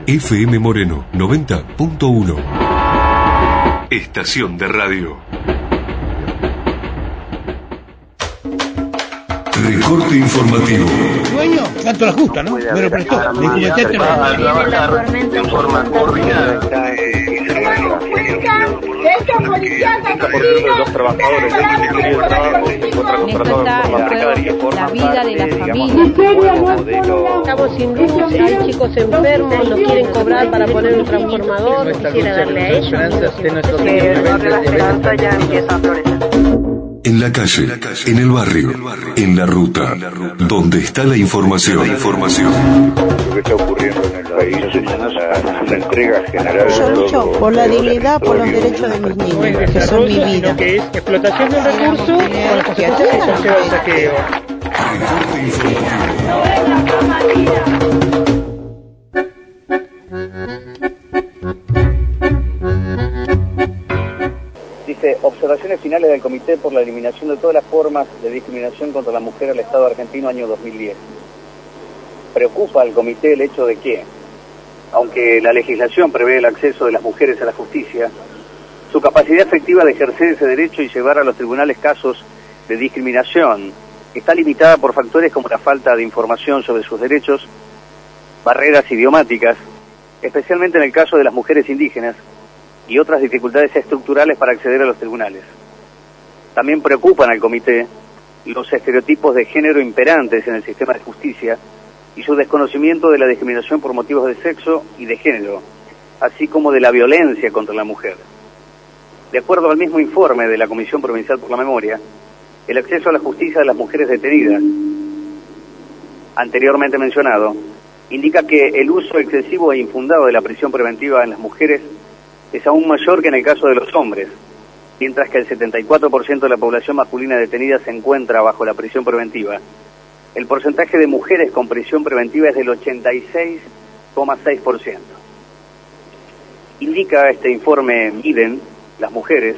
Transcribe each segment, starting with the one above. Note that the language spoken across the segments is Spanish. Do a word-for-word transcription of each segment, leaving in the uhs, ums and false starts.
F M Moreno noventa punto uno. Estación de radio. Recorte informativo. Dueño, tanto la justa, ¿no? Me lo prestó. Le comenté que en forma coordinada. Los trabajadores del Ministerio de Trabajo se encuentran contratados por la precaria. La vida de la familia. Estamos sin luz, hay chicos enfermos, nos quieren cobrar para poner un transformador. Quisiera darle a ellos. En la calle, en el barrio, en la ruta, donde está la información. información. Lo que está ocurriendo en el país es una, una entrega general. Yo lucho por la dignidad, por los derechos de mis niños, que son mi vida. Que es explotación del recurso con las consecuencias que conlleva el saqueo. Dice, observaciones finales del Comité por la Eliminación de todas las formas de discriminación contra la mujer al Estado argentino año dos mil diez. Preocupa al Comité el hecho de que, aunque la legislación prevé el acceso de las mujeres a la justicia, su capacidad efectiva de ejercer ese derecho y llevar a los tribunales casos de discriminación está limitada por factores como la falta de información sobre sus derechos, barreras idiomáticas, especialmente en el caso de las mujeres indígenas, y otras dificultades estructurales para acceder a los tribunales. También preocupan al Comité los estereotipos de género imperantes en el sistema de justicia y su desconocimiento de la discriminación por motivos de sexo y de género, así como de la violencia contra la mujer. De acuerdo al mismo informe de la Comisión Provincial por la Memoria, el acceso a la justicia de las mujeres detenidas, anteriormente mencionado, indica que el uso excesivo e infundado de la prisión preventiva en las mujeres es aún mayor que en el caso de los hombres, mientras que el setenta y cuatro por ciento de la población masculina detenida se encuentra bajo la prisión preventiva. El porcentaje de mujeres con prisión preventiva es del ochenta y seis coma seis por ciento. Indica este informe Miden, las mujeres,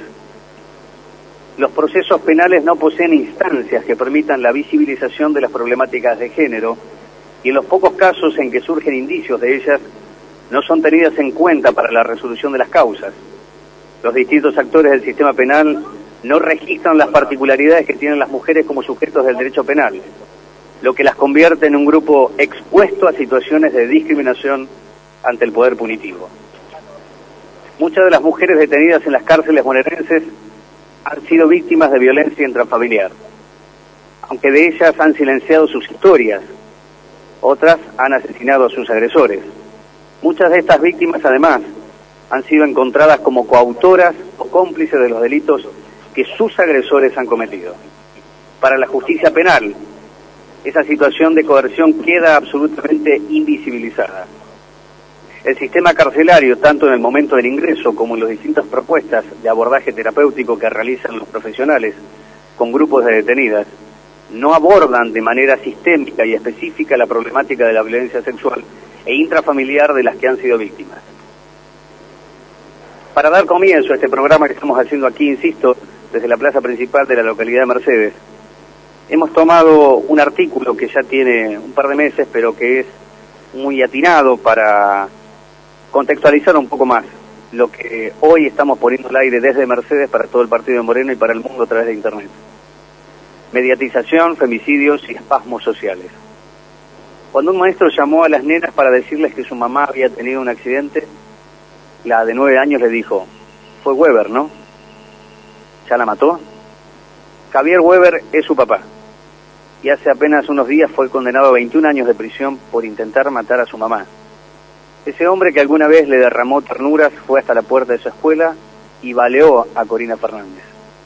los procesos penales no poseen instancias que permitan la visibilización de las problemáticas de género y en los pocos casos en que surgen indicios de ellas, no son tenidas en cuenta para la resolución de las causas. Los distintos actores del sistema penal no registran las particularidades que tienen las mujeres como sujetos del derecho penal, lo que las convierte en un grupo expuesto a situaciones de discriminación ante el poder punitivo. Muchas de las mujeres detenidas en las cárceles bonaerenses han sido víctimas de violencia intrafamiliar, aunque de ellas han silenciado sus historias, otras han asesinado a sus agresores. Muchas de estas víctimas, además, han sido encontradas como coautoras o cómplices de los delitos que sus agresores han cometido. Para la justicia penal, esa situación de coerción queda absolutamente invisibilizada. El sistema carcelario, tanto en el momento del ingreso como en las distintas propuestas de abordaje terapéutico que realizan los profesionales con grupos de detenidas, no abordan de manera sistémica y específica la problemática de la violencia sexual e intrafamiliar de las que han sido víctimas. Para dar comienzo a este programa que estamos haciendo aquí, insisto, desde la plaza principal de la localidad de Mercedes, hemos tomado un artículo que ya tiene un par de meses, pero que es muy atinado para contextualizar un poco más lo que hoy estamos poniendo al aire desde Mercedes para todo el partido de Moreno y para el mundo a través de Internet. Mediatización, femicidios y espasmos sociales. Cuando un maestro llamó a las nenas para decirles que su mamá había tenido un accidente, la de nueve años le dijo, fue Weber, ¿no? ¿Ya la mató? Javier Weber es su papá, y hace apenas unos días fue condenado a veintiún años de prisión por intentar matar a su mamá. Ese hombre que alguna vez le derramó ternuras fue hasta la puerta de su escuela y baleó a Corina Fernández,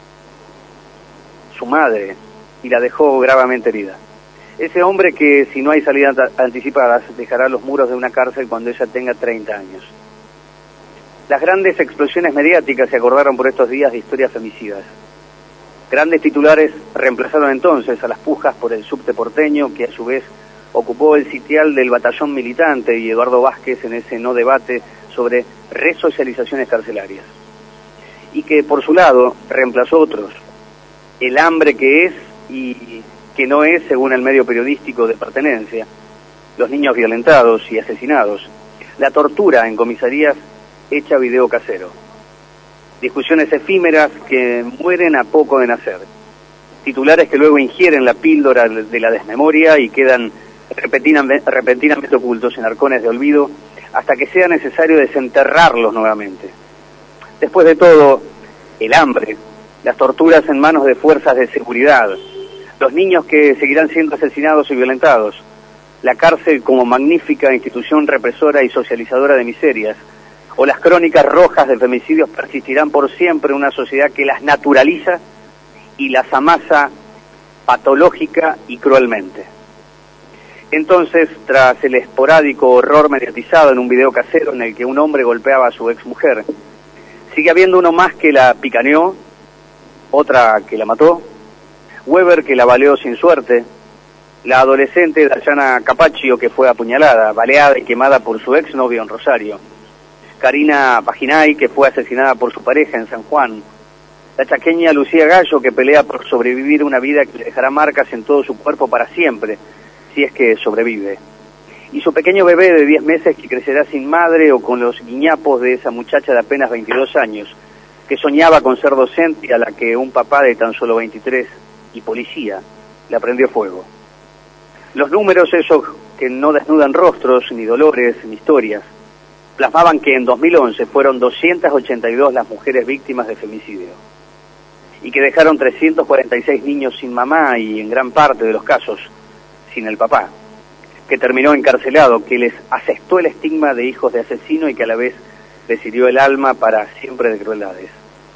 su madre, y la dejó gravemente herida. Ese hombre que, si no hay salidas anticipadas, dejará los muros de una cárcel cuando ella tenga treinta años. Las grandes explosiones mediáticas se acordaron por estos días de historias femicidas. Grandes titulares reemplazaron entonces a las pujas por el subte porteño, que a su vez ocupó el sitial del batallón militante, y Eduardo Vázquez en ese no debate sobre resocializaciones carcelarias. Y que por su lado reemplazó otros. El hambre que es y que no es según el medio periodístico de pertenencia, los niños violentados y asesinados, la tortura en comisarías hecha video casero, discusiones efímeras que mueren a poco de nacer, titulares que luego ingieren la píldora de la desmemoria y quedan repentinamente, repentinamente ocultos en arcones de olvido hasta que sea necesario desenterrarlos nuevamente. Después de todo, el hambre, las torturas en manos de fuerzas de seguridad, los niños que seguirán siendo asesinados y violentados, la cárcel como magnífica institución represora y socializadora de miserias, o las crónicas rojas de femicidios persistirán por siempre en una sociedad que las naturaliza y las amasa patológica y cruelmente. Entonces, tras el esporádico horror mediatizado en un video casero en el que un hombre golpeaba a su exmujer, sigue habiendo uno más que la picaneó, otra que la mató, Weber que la baleó sin suerte, la adolescente Dayana Capaccio que fue apuñalada, baleada y quemada por su exnovio en Rosario, Karina Paginay que fue asesinada por su pareja en San Juan, la chaqueña Lucía Gallo que pelea por sobrevivir una vida que le dejará marcas en todo su cuerpo para siempre, si es que sobrevive, y su pequeño bebé de diez meses que crecerá sin madre o con los guiñapos de esa muchacha de apenas veintidós años, que soñaba con ser docente y a la que un papá de tan solo veintitrés y policía le prendió fuego. Los números, esos que no desnudan rostros, ni dolores, ni historias, plasmaban que en dos mil once fueron doscientas ochenta y dos las mujeres víctimas de femicidio, y que dejaron trescientos cuarenta y seis niños sin mamá y, en gran parte de los casos, sin el papá, que terminó encarcelado, que les asestó el estigma de hijos de asesino y que a la vez les hirió el alma para siempre de crueldades.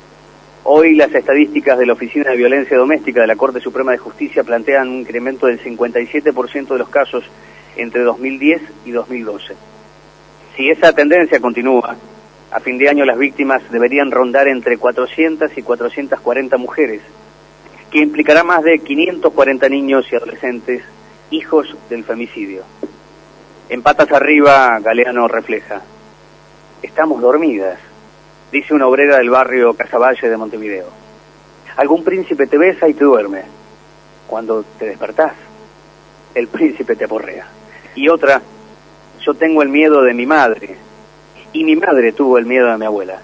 Hoy las estadísticas de la Oficina de Violencia Doméstica de la Corte Suprema de Justicia plantean un incremento del cincuenta y siete por ciento de los casos entre dos mil diez y dos mil doce. Si esa tendencia continúa, a fin de año las víctimas deberían rondar entre cuatrocientas y cuatrocientas cuarenta mujeres, que implicará más de quinientos cuarenta niños y adolescentes, hijos del femicidio. En Patas Arriba, Galeano refleja: estamos dormidas, dice una obrera del barrio Casaballe de Montevideo. Algún príncipe te besa y te duerme. Cuando te despertás, el príncipe te aporrea. Y otra: yo tengo el miedo de mi madre, y mi madre tuvo el miedo de mi abuela.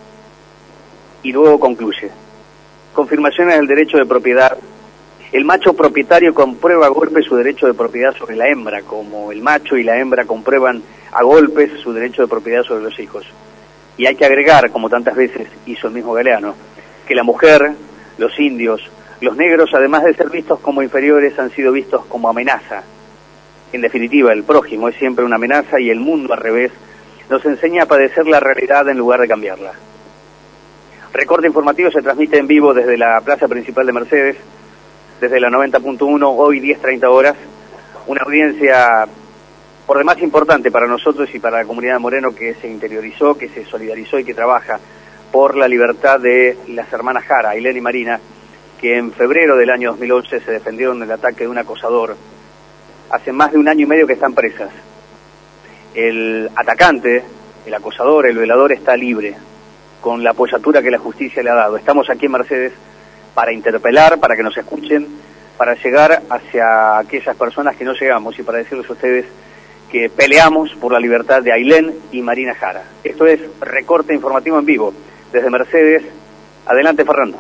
Y luego concluye: confirmaciones del derecho de propiedad. El macho propietario comprueba a golpes su derecho de propiedad sobre la hembra, como el macho y la hembra comprueban a golpes su derecho de propiedad sobre los hijos. Y hay que agregar, como tantas veces hizo el mismo Galeano, que la mujer, los indios, los negros, además de ser vistos como inferiores, han sido vistos como amenaza. En definitiva, el prójimo es siempre una amenaza y el mundo, al revés, nos enseña a padecer la realidad en lugar de cambiarla. Recorte informativo se transmite en vivo desde la plaza principal de Mercedes, desde la noventa punto uno, hoy diez treinta horas, una audiencia por demás importante para nosotros y para la comunidad de Moreno, que se interiorizó, que se solidarizó y que trabaja por la libertad de las hermanas Jara, Ailén y Marina, que en febrero del año dos mil once se defendieron del ataque de un acosador. Hace más de un año y medio que están presas. El atacante, el acosador, el violador está libre, con la apoyatura que la justicia le ha dado. Estamos aquí en Mercedes para interpelar, para que nos escuchen, para llegar hacia aquellas personas que no llegamos y para decirles a ustedes que peleamos por la libertad de Ailén y Marina Jara. Esto es Recorte Informativo en vivo desde Mercedes. Adelante, Fernando.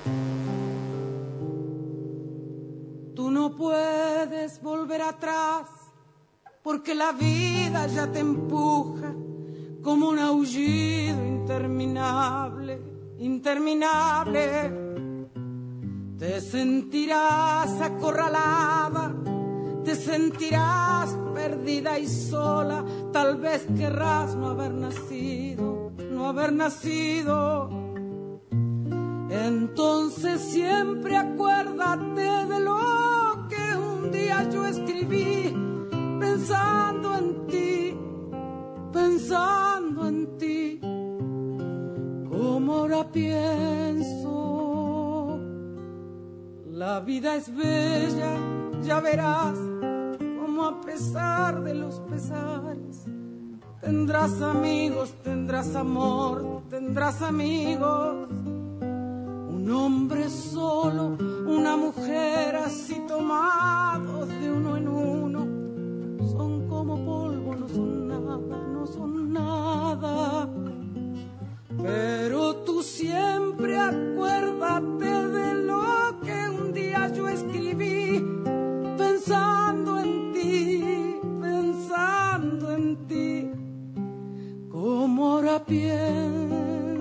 Tú no puedes volver atrás porque la vida ya te empuja como un aullido interminable, interminable. Te sentirás acorralada, te sentirás perdida y sola, tal vez querrás no haber nacido, no haber nacido. Entonces siempre acuérdate de lo que un día yo escribí, pensando en ti, pensando en ti, como ahora pienso. La vida es bella, ya verás, como a pesar de los pesares, tendrás amigos, tendrás amor, tendrás amigos. Un hombre solo, una mujer así tomados de uno en uno, son como polvo, no son nada, no son nada. ti, como ahora pienso.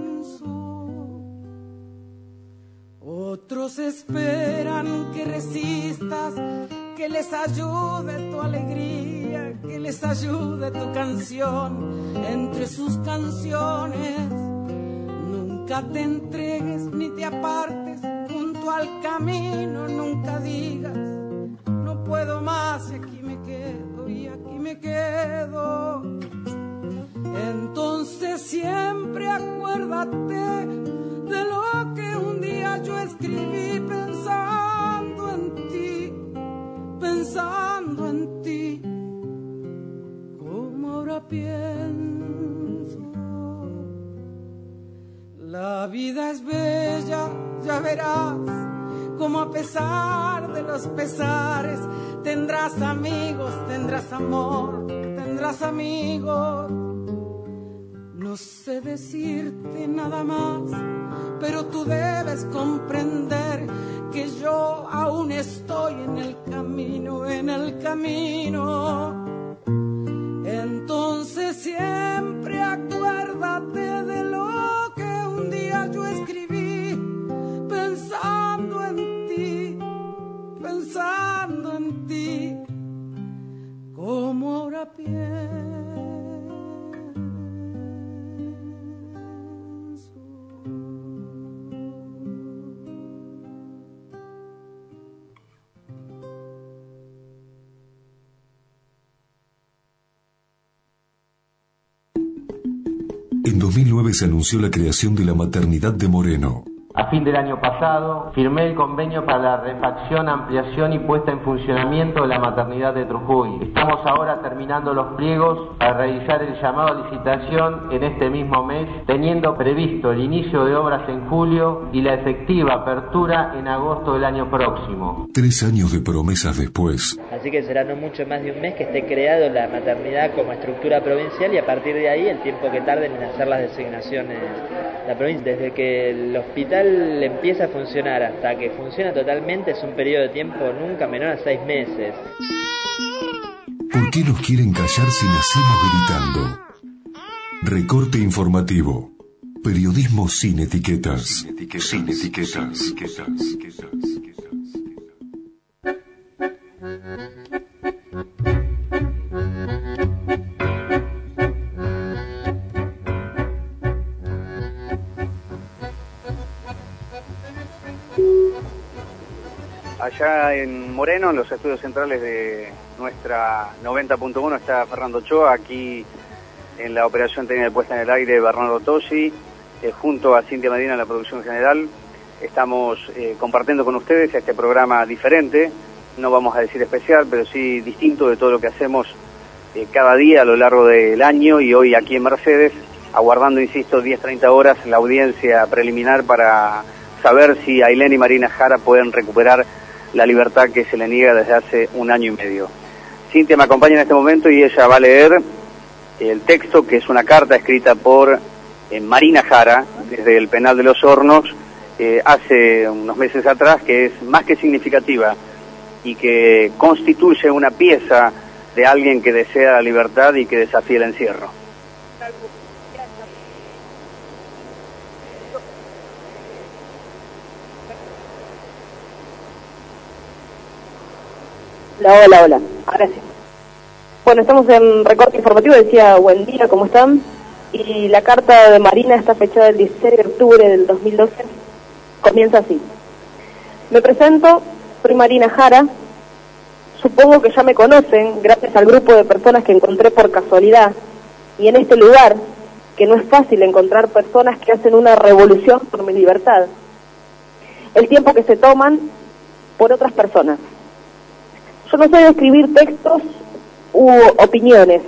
Otros esperan que resistas, que les ayude tu alegría, que les ayude tu canción entre sus canciones. Nunca te entregues ni te apartes junto al camino, nunca digas no puedo más y aquí me quedo y aquí me quedo. Entonces siempre acuérdate de lo que un día yo escribí pensando en ti, pensando en ti, como ahora pienso. La vida es bella, ya verás, como a pesar de los pesares, tendrás amigos, tendrás amor, tendrás amigos. No sé decirte nada más, pero tú debes comprender que yo aún estoy en el camino, en el camino. Entonces siempre acuérdate de lo que un día yo escribí, pensando en ti, pensando en ti, como ahora pienso. En dos mil nueve se anunció la creación de la maternidad de Moreno. A fin del año pasado, firmé el convenio para la refacción, ampliación y puesta en funcionamiento de la maternidad de Trujuy. Estamos ahora terminando los pliegos para realizar el llamado a licitación en este mismo mes, teniendo previsto el inicio de obras en julio y la efectiva apertura en agosto del año próximo. Tres años de promesas después. Así que será no mucho más de un mes que esté creado la maternidad como estructura provincial y a partir de ahí el tiempo que tarden en hacer las designaciones la provincia. Desde que el hospital empieza a funcionar hasta que funciona totalmente es un periodo de tiempo nunca menor a seis meses. ¿Por qué nos quieren callar si nacimos gritando? Recorte informativo. Periodismo sin etiquetas. Sin etiquetas. Sin etiquetas. Sin etiquetas. Allá en Moreno, en los estudios centrales de nuestra noventa punto uno, está Fernando Ochoa. Aquí en la operación técnica de puesta en el aire, Bernardo Tosi, eh, junto a Cintia Medina en la producción general. Estamos eh, compartiendo con ustedes este programa diferente, no vamos a decir especial, pero sí distinto de todo lo que hacemos eh, cada día a lo largo del año, y hoy aquí en Mercedes, aguardando, insisto, diez treinta horas, la audiencia preliminar para saber si Ailén y Marina Jara pueden recuperar la libertad que se le niega desde hace un año y medio. Cintia me acompaña en este momento y ella va a leer el texto, que es una carta escrita por eh, Marina Jara desde el penal de Los Hornos eh, hace unos meses atrás, que es más que significativa y que constituye una pieza de alguien que desea la libertad y que desafía el encierro. Hola, hola, hola. Ahora sí. Bueno, estamos en recorte informativo, decía buen día, ¿cómo están? Y la carta de Marina está fechada el dieciséis de octubre del dos mil doce. Comienza así. Me presento, soy Marina Jara. Supongo que ya me conocen gracias al grupo de personas que encontré por casualidad. Y en este lugar, que no es fácil encontrar personas que hacen una revolución por mi libertad. El tiempo que se toman por otras personas. Yo no soy de escribir textos u opiniones.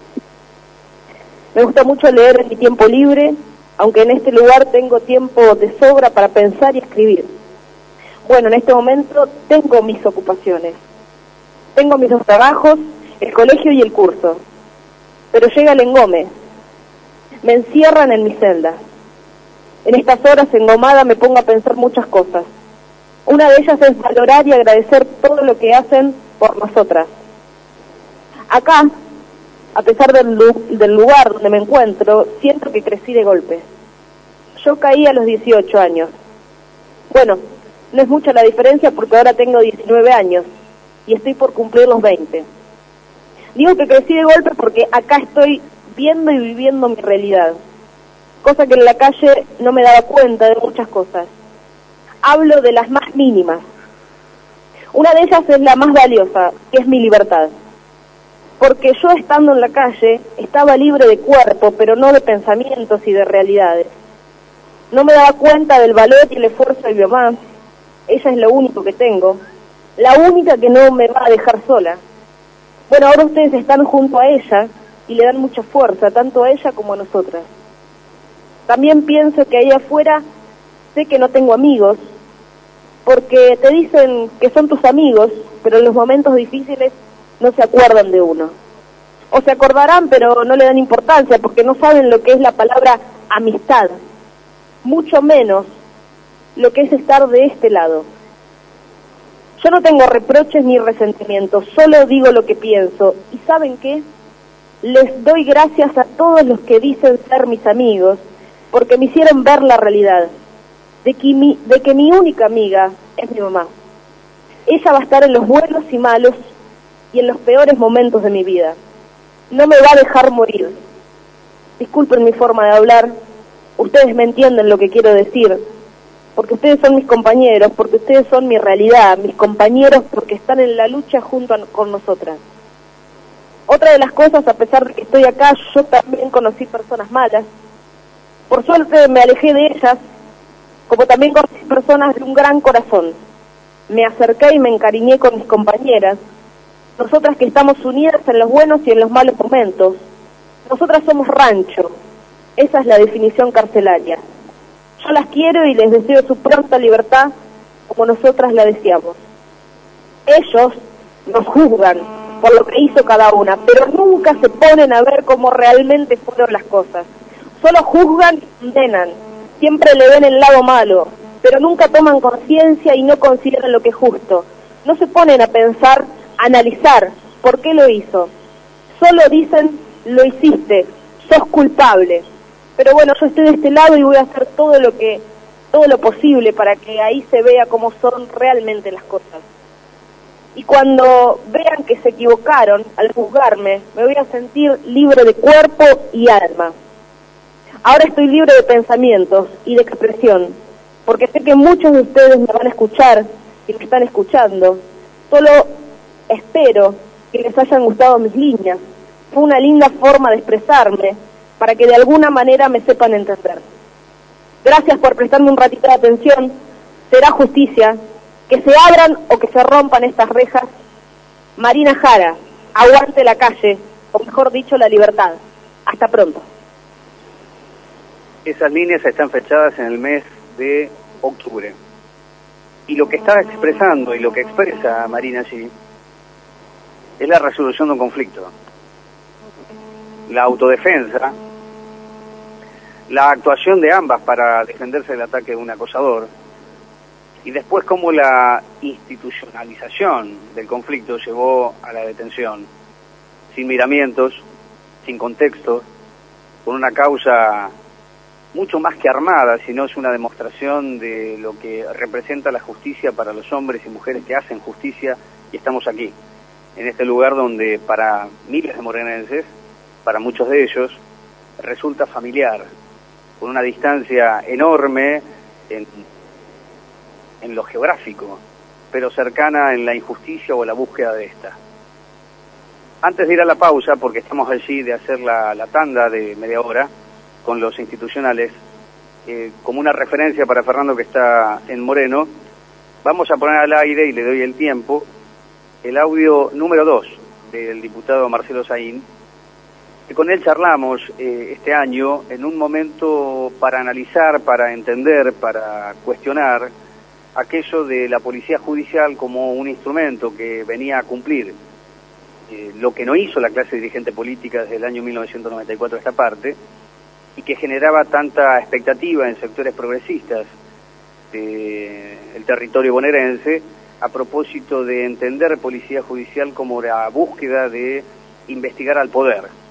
Me gusta mucho leer en mi tiempo libre, aunque en este lugar tengo tiempo de sobra para pensar y escribir. Bueno, en este momento tengo mis ocupaciones. Tengo mis dos trabajos, el colegio y el curso. Pero llega el engome. Me encierran en mi celda. En estas horas engomada me pongo a pensar muchas cosas. Una de ellas es valorar y agradecer todo lo que hacen por nosotras. Acá a pesar del, del lugar donde me encuentro, siento que crecí de golpe. Yo caí a los dieciocho años. Bueno, no es mucha la diferencia porque ahora tengo diecinueve años y estoy por cumplir los veinte. Digo que crecí de golpe porque acá estoy viendo y viviendo mi realidad, cosa que en la calle no me daba cuenta de muchas cosas. Hablo de las más mínimas. Una de ellas es la más valiosa, que es mi libertad. Porque yo estando en la calle estaba libre de cuerpo, pero no de pensamientos y de realidades. No me daba cuenta del valor y el esfuerzo de mi mamá. Ella es lo único que tengo, la única que no me va a dejar sola. Bueno, ahora ustedes están junto a ella y le dan mucha fuerza, tanto a ella como a nosotras. También pienso que ahí afuera sé que no tengo amigos, porque te dicen que son tus amigos, pero en los momentos difíciles no se acuerdan de uno. O se acordarán, pero no le dan importancia, porque no saben lo que es la palabra amistad, mucho menos lo que es estar de este lado. Yo no tengo reproches ni resentimientos, solo digo lo que pienso. ¿Y saben qué? Les doy gracias a todos los que dicen ser mis amigos, porque me hicieron ver la realidad, de que mi, de que mi única amiga es mi mamá. Ella va a estar en los buenos y malos y en los peores momentos de mi vida. No me va a dejar morir. Disculpen mi forma de hablar, ustedes me entienden lo que quiero decir, porque ustedes son mis compañeros, porque ustedes son mi realidad, mis compañeros porque están en la lucha junto a, con nosotras. Otra de las cosas, a pesar de que estoy acá, yo también conocí personas malas. Por suerte me alejé de ellas, como también conocí personas de un gran corazón. Me acerqué y me encariñé con mis compañeras, nosotras que estamos unidas en los buenos y en los malos momentos. Nosotras somos rancho, esa es la definición carcelaria. Yo las quiero y les deseo su pronta libertad como nosotras la deseamos. Ellos nos juzgan por lo que hizo cada una, pero nunca se ponen a ver cómo realmente fueron las cosas. Solo juzgan y condenan, siempre le ven el lado malo, pero nunca toman conciencia y no consideran lo que es justo. No se ponen a pensar, a analizar por qué lo hizo. Solo dicen, lo hiciste, sos culpable. Pero bueno, yo estoy de este lado y voy a hacer todo lo que, todo lo posible para que ahí se vea cómo son realmente las cosas. Y cuando vean que se equivocaron al juzgarme, me voy a sentir libre de cuerpo y alma. Ahora estoy libre de pensamientos y de expresión, porque sé que muchos de ustedes me van a escuchar y me están escuchando. Solo espero que les hayan gustado mis líneas. Fue una linda forma de expresarme, para que de alguna manera me sepan entender. Gracias por prestarme un ratito de atención. Será justicia que se abran o que se rompan estas rejas. Marina Jara, aguante la calle, o mejor dicho, la libertad. Hasta pronto. Esas líneas están fechadas en el mes de octubre. Y lo que está expresando y lo que expresa Marina allí es la resolución de un conflicto. La autodefensa, la actuación de ambas para defenderse del ataque de un acosador, y después cómo la institucionalización del conflicto llevó a la detención, sin miramientos, sin contexto, con una causa mucho más que armada, sino es una demostración de lo que representa la justicia para los hombres y mujeres que hacen justicia, y estamos aquí, en este lugar donde para miles de morenenses, para muchos de ellos, resulta familiar, con una distancia enorme en, en lo geográfico, pero cercana en la injusticia o la búsqueda de esta. Antes de ir a la pausa, porque estamos allí de hacer la, la tanda de media hora con los institucionales, eh, como una referencia para Fernando que está en Moreno, vamos a poner al aire, y le doy el tiempo, el audio número dos del diputado Marcelo Saín, que con él charlamos eh, este año en un momento para analizar, para entender, para cuestionar aquello de la policía judicial como un instrumento que venía a cumplir eh, lo que no hizo la clase dirigente política desde el año mil novecientos noventa y cuatro a esta parte, y que generaba tanta expectativa en sectores progresistas del territorio bonaerense a propósito de entender policía judicial como la búsqueda de investigar al poder.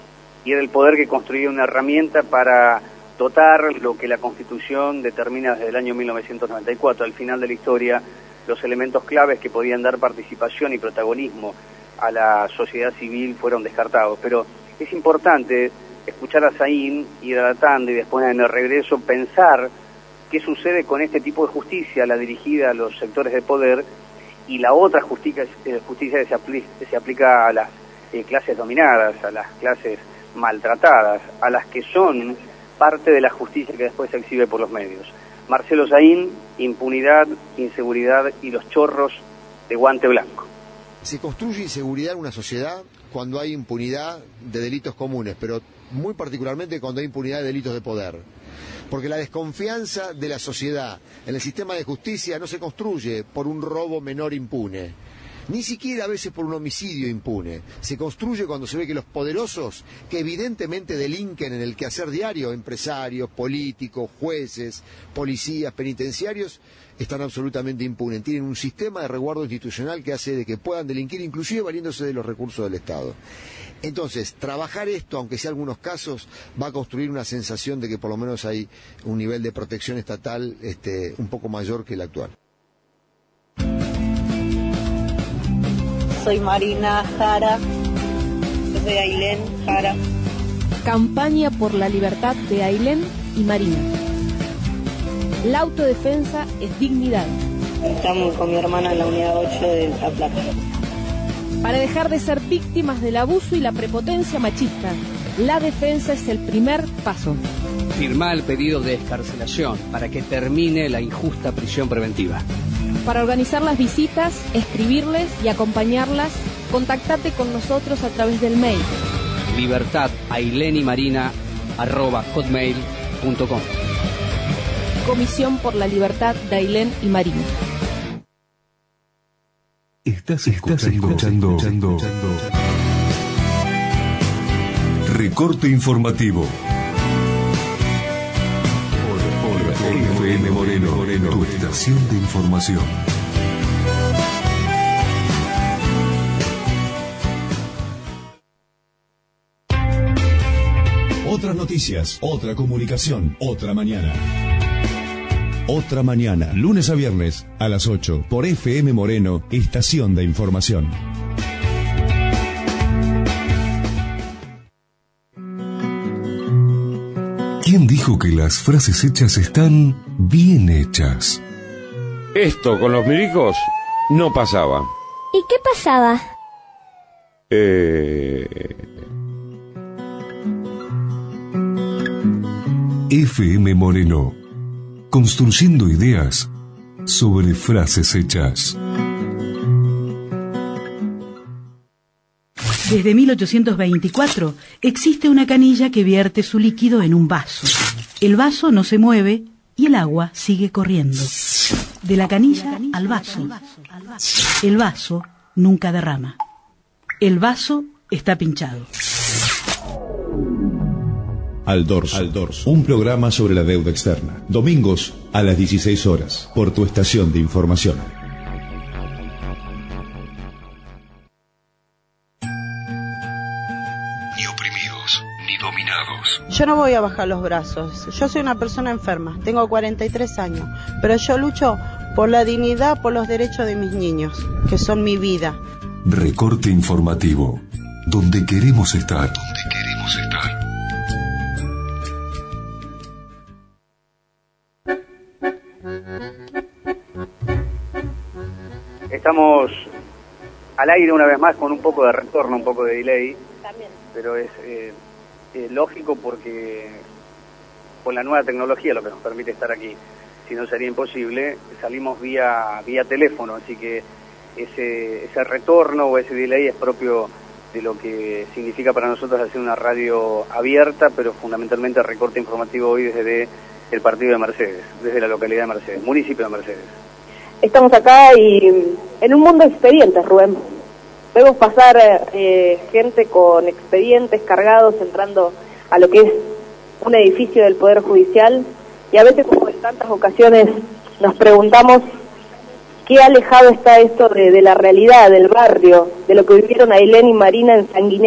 y era el poder que construía una herramienta para dotar lo que la Constitución determina desde el año mil novecientos noventa y cuatro, al final de la historia, los elementos claves que podían dar participación y protagonismo a la sociedad civil fueron descartados. Pero es importante escuchar a Saín, ir a la tanda y después en el regreso pensar qué sucede con este tipo de justicia, la dirigida a los sectores de poder, y la otra justicia, justicia que se aplica, que se aplica a las eh, clases dominadas, a las clases maltratadas, a las que son parte de la justicia que después se exhibe por los medios. Marcelo Saín, impunidad, inseguridad y los chorros de guante blanco. Se construye inseguridad en una sociedad cuando hay impunidad de delitos comunes, pero muy particularmente cuando hay impunidad de delitos de poder. Porque la desconfianza de la sociedad en el sistema de justicia no se construye por un robo menor impune, ni siquiera a veces por un homicidio impune. Se construye cuando se ve que los poderosos, que evidentemente delinquen en el quehacer diario, empresarios, políticos, jueces, policías, penitenciarios, están absolutamente impunes. Tienen un sistema de resguardo institucional que hace de que puedan delinquir, inclusive valiéndose de los recursos del Estado. Entonces, trabajar esto, aunque sea en algunos casos, va a construir una sensación de que por lo menos hay un nivel de protección estatal este, un poco mayor que el actual. Soy Marina Jara, yo soy Ailén Jara. Campaña por la libertad de Ailén y Marina. La autodefensa es dignidad. Estamos con mi hermana en la unidad ocho de La Plata. Para dejar de ser víctimas del abuso y la prepotencia machista, la defensa es el primer paso. Firmá el pedido de excarcelación para que termine la injusta prisión preventiva. Para organizar las visitas, escribirles y acompañarlas, contactate con nosotros a través del mail libertad ailén y marina arroba hotmail punto com. Comisión por la Libertad de Ailén y Marina. Estás escuchando, escuchando, escuchando Recorte Informativo por, por F M Moreno, Moreno, tu estación de información. Otras noticias, otra comunicación, otra mañana. Otra mañana, lunes a viernes a las ocho, por F M Moreno, estación de información. ¿Quién dijo que las frases hechas están bien hechas? Esto con los milicos no pasaba. ¿Y qué pasaba? Eh... F M Moreno, construyendo ideas sobre frases hechas. Desde mil ochocientos veinticuatro existe una canilla que vierte su líquido en un vaso. El vaso no se mueve y el agua sigue corriendo. De la canilla al vaso. El vaso nunca derrama. El vaso está pinchado. Al dorso. Al dorso, un programa sobre la deuda externa. Domingos a las dieciséis horas, por tu estación de información. Ni oprimidos, ni dominados. Yo no voy a bajar los brazos. Yo soy una persona enferma, tengo cuarenta y tres años, pero yo lucho por la dignidad, por los derechos de mis niños, que son mi vida. Recorte Informativo, donde queremos estar. Donde queremos estar. Estamos al aire una vez más con un poco de retorno, un poco de delay. También. Pero es eh, eh, lógico porque con la nueva tecnología lo que nos permite estar aquí, si no sería imposible, salimos vía vía teléfono, así que ese ese retorno o ese delay es propio de lo que significa para nosotros hacer una radio abierta, pero fundamentalmente recorte informativo hoy desde el partido de Mercedes, desde la localidad de Mercedes, municipio de Mercedes. Estamos acá y en un mundo de expedientes, Rubén. Vemos pasar eh, gente con expedientes cargados entrando a lo que es un edificio del Poder Judicial y a veces, como en tantas ocasiones, nos preguntamos qué alejado está esto de, de la realidad, del barrio, de lo que vivieron Ailén y Marina en Sanguinetti.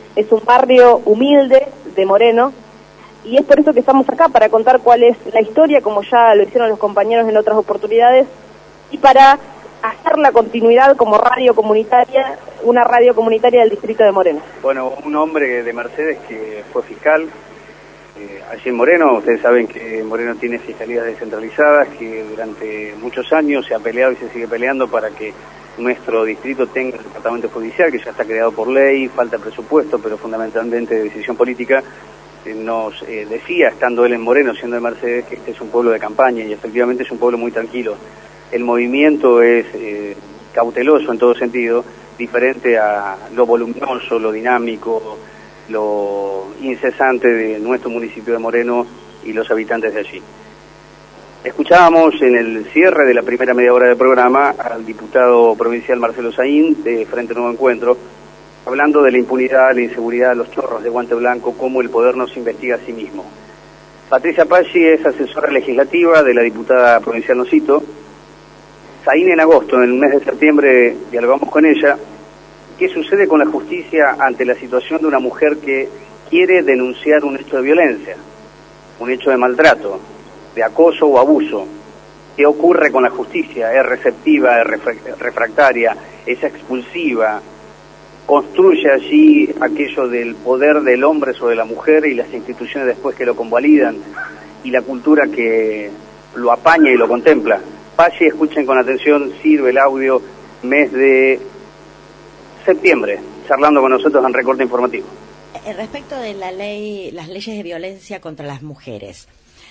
es un barrio humilde de Moreno, y es por eso que estamos acá, para contar cuál es la historia, como ya lo hicieron los compañeros en otras oportunidades, y para hacer la continuidad como radio comunitaria, una radio comunitaria del distrito de Moreno. Bueno, un hombre de Mercedes que fue fiscal eh, allí en Moreno. Ustedes saben que Moreno tiene fiscalías descentralizadas, que durante muchos años se ha peleado y se sigue peleando para que nuestro distrito tenga el departamento judicial, que ya está creado por ley, falta presupuesto, pero fundamentalmente de decisión política. Nos eh, decía, estando él en Moreno, siendo de Mercedes, que este es un pueblo de campaña, y efectivamente es un pueblo muy tranquilo. El movimiento es eh, cauteloso en todo sentido, diferente a lo voluminoso, lo dinámico, lo incesante de nuestro municipio de Moreno y los habitantes de allí. Escuchábamos en el cierre de la primera media hora del programa al diputado provincial Marcelo Saín, de Frente Nuevo Encuentro, hablando de la impunidad, la inseguridad, los chorros de guante blanco, cómo el poder no se investiga a sí mismo. Patricia Paggi es asesora legislativa de la diputada provincial Nocito. Saín, en agosto, en el mes de septiembre, dialogamos con ella. ¿Qué sucede con la justicia ante la situación de una mujer que quiere denunciar un hecho de violencia, un hecho de maltrato, de acoso o abuso? ¿Qué ocurre con la justicia? ¿Es receptiva, es refractaria, es expulsiva? ¿Construye allí aquello del poder del hombre sobre la mujer y las instituciones después que lo convalidan y la cultura que lo apaña y lo contempla? Paggi, escuchen con atención, sirve el audio, mes de septiembre, charlando con nosotros en Recorte Informativo. Respecto de la ley, las leyes de violencia contra las mujeres,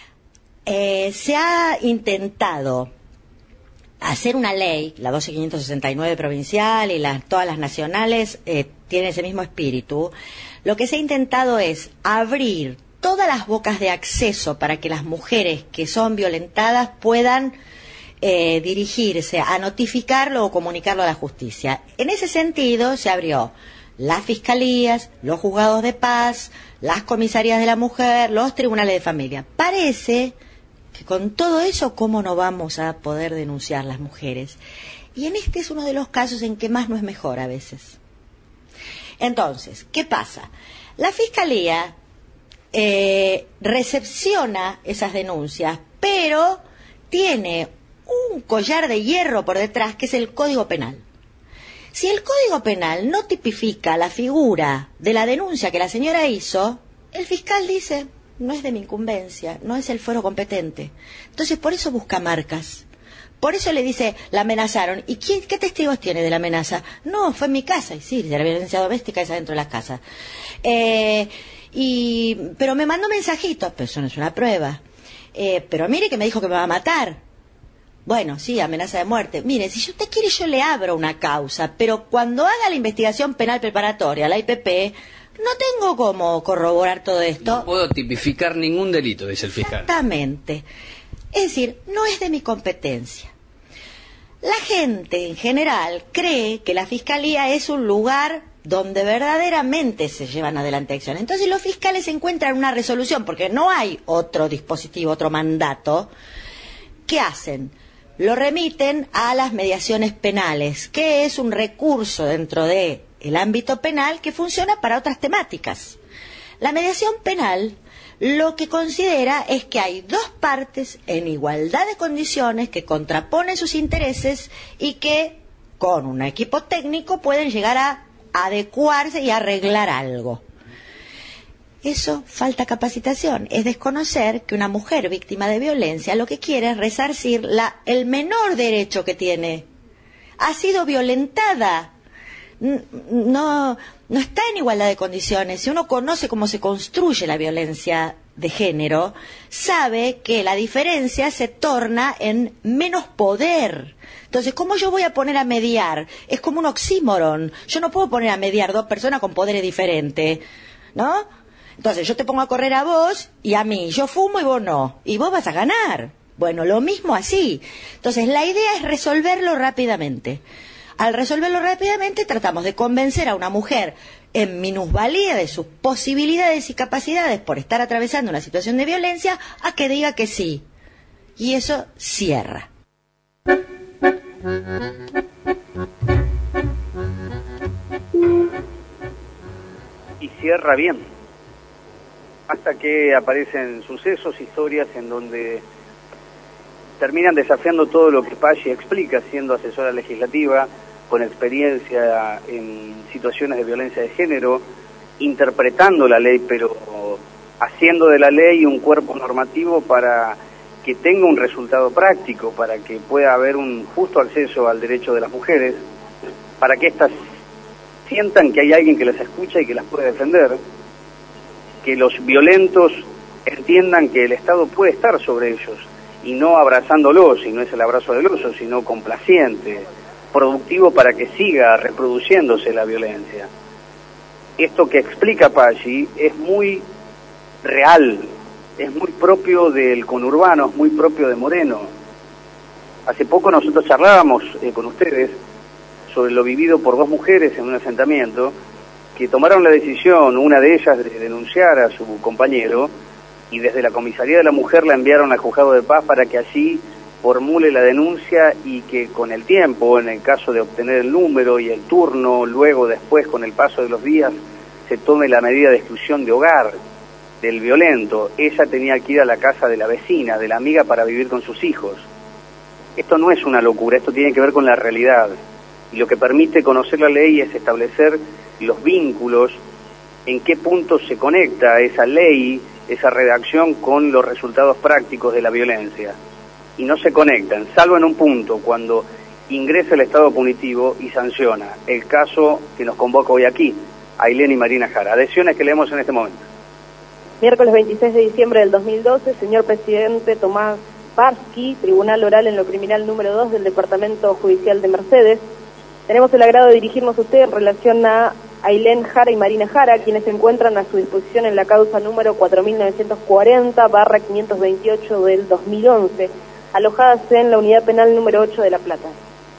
eh, se ha intentado hacer una ley, la doce mil quinientos sesenta y nueve provincial y las, todas las nacionales eh, tienen ese mismo espíritu. Lo que se ha intentado es abrir todas las bocas de acceso para que las mujeres que son violentadas puedan eh, dirigirse a notificarlo o comunicarlo a la justicia. En ese sentido se abrió las fiscalías, los juzgados de paz, las comisarías de la mujer, los tribunales de familia. Parece que con todo eso, ¿cómo no vamos a poder denunciar las mujeres? Y en este es uno de los casos en que más no es mejor a veces. Entonces, ¿qué pasa? La Fiscalía eh, recepciona esas denuncias, pero tiene un collar de hierro por detrás, que es el Código Penal. Si el Código Penal no tipifica la figura de la denuncia que la señora hizo, el fiscal dice: no es de mi incumbencia, no es el fuero competente. Entonces, por eso busca marcas. Por eso le dice, la amenazaron. ¿Y quién, qué testigos tiene de la amenaza? No, fue en mi casa. Y sí, de la violencia doméstica es adentro de las casas. Eh, y, pero me mandó mensajitos, pero eso no es una prueba. Eh, pero mire que me dijo que me va a matar. Bueno, sí, amenaza de muerte. Mire, si usted quiere yo le abro una causa, pero cuando haga la investigación penal preparatoria, la I P P, no tengo cómo corroborar todo esto. No puedo tipificar ningún delito, dice el fiscal. Exactamente. Es decir, no es de mi competencia. La gente en general cree que la Fiscalía es un lugar donde verdaderamente se llevan adelante acciones. Entonces los fiscales encuentran una resolución, porque no hay otro dispositivo, otro mandato. ¿Qué hacen? Lo remiten a las mediaciones penales, que es un recurso dentro de el ámbito penal que funciona para otras temáticas. La mediación penal lo que considera es que hay dos partes en igualdad de condiciones que contraponen sus intereses y que con un equipo técnico pueden llegar a adecuarse y arreglar algo. Eso falta capacitación, es desconocer que una mujer víctima de violencia lo que quiere es resarcir la, el menor derecho que tiene. Ha sido violentada. No, no está en igualdad de condiciones. Si uno conoce cómo se construye la violencia de género, sabe que la diferencia se torna en menos poder. Entonces, ¿cómo yo voy a poner a mediar? Es como un oxímoron. Yo no puedo poner a mediar dos personas con poderes diferentes, ¿no? Entonces, yo te pongo a correr a vos y a mí. Yo fumo y vos no. Y vos vas a ganar. Bueno, lo mismo así. Entonces, la idea es resolverlo rápidamente. Al resolverlo rápidamente, tratamos de convencer a una mujer en minusvalía de sus posibilidades y capacidades por estar atravesando una situación de violencia a que diga que sí. Y eso cierra. y cierra bien, hasta que aparecen sucesos, historias en donde terminan desafiando todo lo que Paggi explica, siendo asesora legislativa, con experiencia en situaciones de violencia de género, interpretando la ley, pero haciendo de la ley un cuerpo normativo para que tenga un resultado práctico, para que pueda haber un justo acceso al derecho de las mujeres, para que éstas sientan que hay alguien que las escucha y que las puede defender, que los violentos entiendan que el Estado puede estar sobre ellos, y no abrazándolos, y no es el abrazo del oso, sino complaciente, productivo para que siga reproduciéndose la violencia. Esto que explica Paggi es muy real, es muy propio del conurbano, es muy propio de Moreno. Hace poco nosotros charlábamos eh, con ustedes sobre lo vivido por dos mujeres en un asentamiento que tomaron la decisión, una de ellas, de denunciar a su compañero, y desde la comisaría de la mujer la enviaron al juzgado de paz para que allí formule la denuncia y que con el tiempo, en el caso de obtener el número y el turno, luego después con el paso de los días, se tome la medida de exclusión de hogar del violento. Ella tenía que ir a la casa de la vecina, de la amiga, para vivir con sus hijos. Esto no es una locura, esto tiene que ver con la realidad. Y lo que permite conocer la ley es establecer los vínculos, en qué punto se conecta esa ley, esa redacción con los resultados prácticos de la violencia. Y no se conectan, salvo en un punto, cuando ingresa el Estado punitivo y sanciona. El caso que nos convoca hoy aquí, Ailén y Marina Jara. Adhesiones que leemos en este momento. Miércoles veintiséis de diciembre del dos mil doce, señor presidente Tomás Parsky, Tribunal Oral en lo Criminal número dos del Departamento Judicial de Mercedes. Tenemos el agrado de dirigirnos a usted en relación a Ailén Jara y Marina Jara, quienes se encuentran a su disposición en la causa número cuatro mil novecientos cuarenta barra quinientos veintiocho del dos mil once, alojadas en la unidad penal número ocho de La Plata.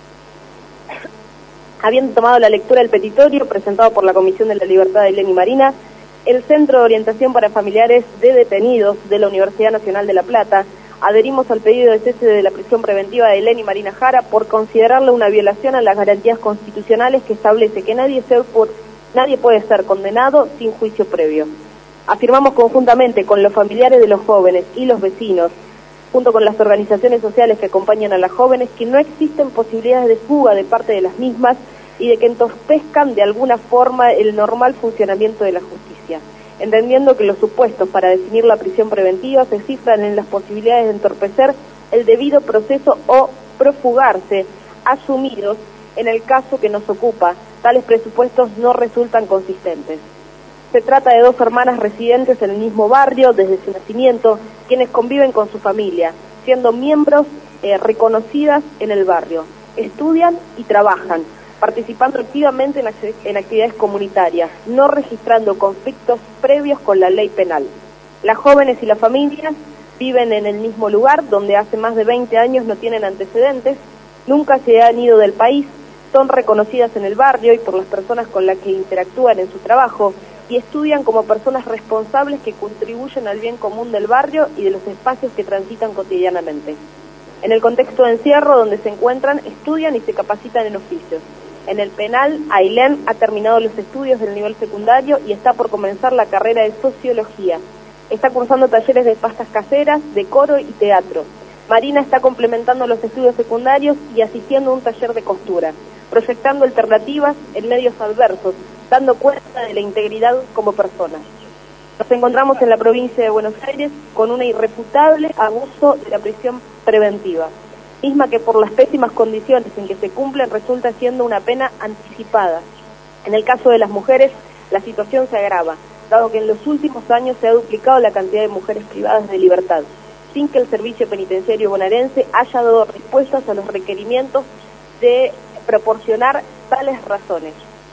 Habiendo tomado la lectura del petitorio presentado por la Comisión de la Libertad de Ailén y Marina, el Centro de Orientación para Familiares de Detenidos de la Universidad Nacional de La Plata, adherimos al pedido de cese de la prisión preventiva de Ailén y Marina Jara por considerarla una violación a las garantías constitucionales que establece que nadie, ser por, nadie puede ser condenado sin juicio previo. Afirmamos conjuntamente con los familiares de los jóvenes y los vecinos, junto con las organizaciones sociales que acompañan a las jóvenes, que no existen posibilidades de fuga de parte de las mismas y de que entorpezcan de alguna forma el normal funcionamiento de la justicia, entendiendo que los supuestos para definir la prisión preventiva se cifran en las posibilidades de entorpecer el debido proceso o profugarse, asumidos en el caso que nos ocupa. Tales presupuestos no resultan consistentes. Se trata de dos hermanas residentes en el mismo barrio desde su nacimiento, quienes conviven con su familia, siendo miembros eh, reconocidas en el barrio. Estudian y trabajan, participando activamente en, act- en actividades comunitarias, no registrando conflictos previos con la ley penal. Las jóvenes y las familias viven en el mismo lugar, donde hace más de veinte años no tienen antecedentes, nunca se han ido del país, son reconocidas en el barrio y por las personas con las que interactúan en su trabajo, y estudian como personas responsables que contribuyen al bien común del barrio y de los espacios que transitan cotidianamente. En el contexto de encierro donde se encuentran, estudian y se capacitan en oficios. En el penal, Ailén ha terminado los estudios del nivel secundario y está por comenzar la carrera de sociología. Está cursando talleres de pastas caseras, de coro y teatro. Marina está complementando los estudios secundarios y asistiendo a un taller de costura, proyectando alternativas en medios adversos, dando cuenta de la integridad como personas. Nos encontramos en la provincia de Buenos Aires con un irrefutable abuso de la prisión preventiva, misma que por las pésimas condiciones en que se cumplen resulta siendo una pena anticipada. En el caso de las mujeres, la situación se agrava, dado que en los últimos años se ha duplicado la cantidad de mujeres privadas de libertad, sin que el servicio penitenciario bonaerense haya dado respuestas a los requerimientos de proporcionar tales razones.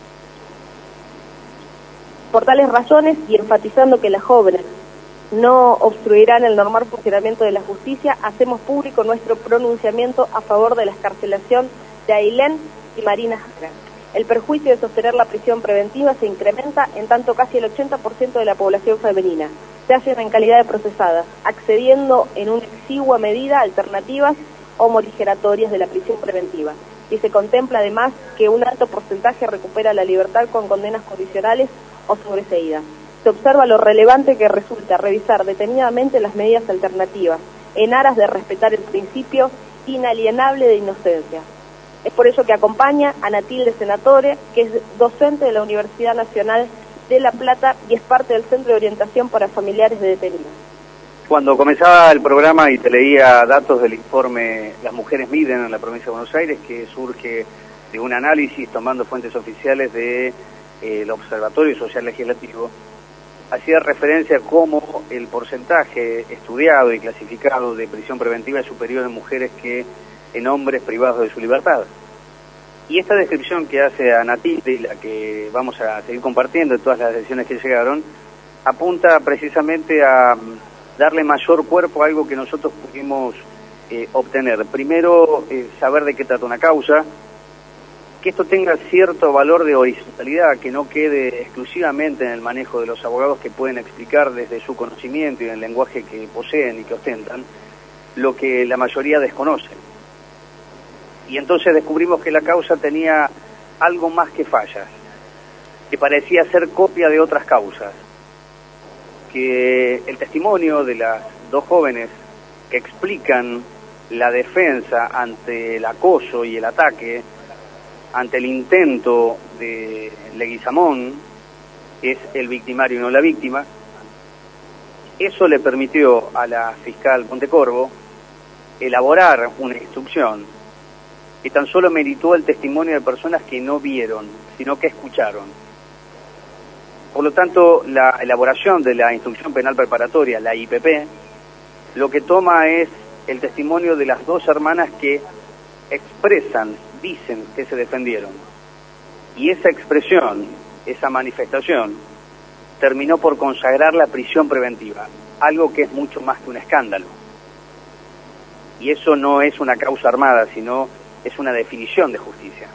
Por tales razones, y enfatizando que las jóvenes no obstruirán el normal funcionamiento de la justicia, hacemos público nuestro pronunciamiento a favor de la excarcelación de Ailén y Marina Jara. El perjuicio de sostener la prisión preventiva se incrementa en tanto casi el ochenta por ciento de la población femenina se hallan en calidad de procesadas, accediendo en una exigua medida a alternativas o morigeratorias de la prisión preventiva. Y se contempla además que un alto porcentaje recupera la libertad con condenas condicionales o sobreseída. Se observa lo relevante que resulta revisar detenidamente las medidas alternativas en aras de respetar el principio inalienable de inocencia. Es por ello que acompaña a Natilde Senatore, que es docente de la Universidad Nacional de La Plata y es parte del Centro de Orientación para Familiares de Detenidos. Cuando comenzaba el programa y te leía datos del informe Las Mujeres Miden en la provincia de Buenos Aires, que surge de un análisis tomando fuentes oficiales del de, eh, Observatorio Social Legislativo, hacía referencia a cómo el porcentaje estudiado y clasificado de prisión preventiva es superior en mujeres que en hombres privados de su libertad. Y esta descripción que hace a Natilde, y la que vamos a seguir compartiendo en todas las decisiones que llegaron, apunta precisamente a darle mayor cuerpo a algo que nosotros pudimos eh, obtener. Primero, eh, saber de qué trata una causa, que esto tenga cierto valor de horizontalidad, que no quede exclusivamente en el manejo de los abogados que pueden explicar desde su conocimiento y en el lenguaje que poseen y que ostentan, lo que la mayoría desconocen. Y entonces descubrimos que la causa tenía algo más que fallas, que parecía ser copia de otras causas, que el testimonio de las dos jóvenes que explican la defensa ante el acoso y el ataque, ante el intento de Leguizamón, que es el victimario y no la víctima, eso le permitió a la fiscal Pontecorvo elaborar una instrucción que tan solo meritó el testimonio de personas que no vieron, sino que escucharon. Por lo tanto, la elaboración de la instrucción penal preparatoria, la I P P, lo que toma es el testimonio de las dos hermanas que expresan, dicen que se defendieron. Y esa expresión, esa manifestación, terminó por consagrar la prisión preventiva, algo que es mucho más que un escándalo. Y eso no es una causa armada, sino es una definición de justicia.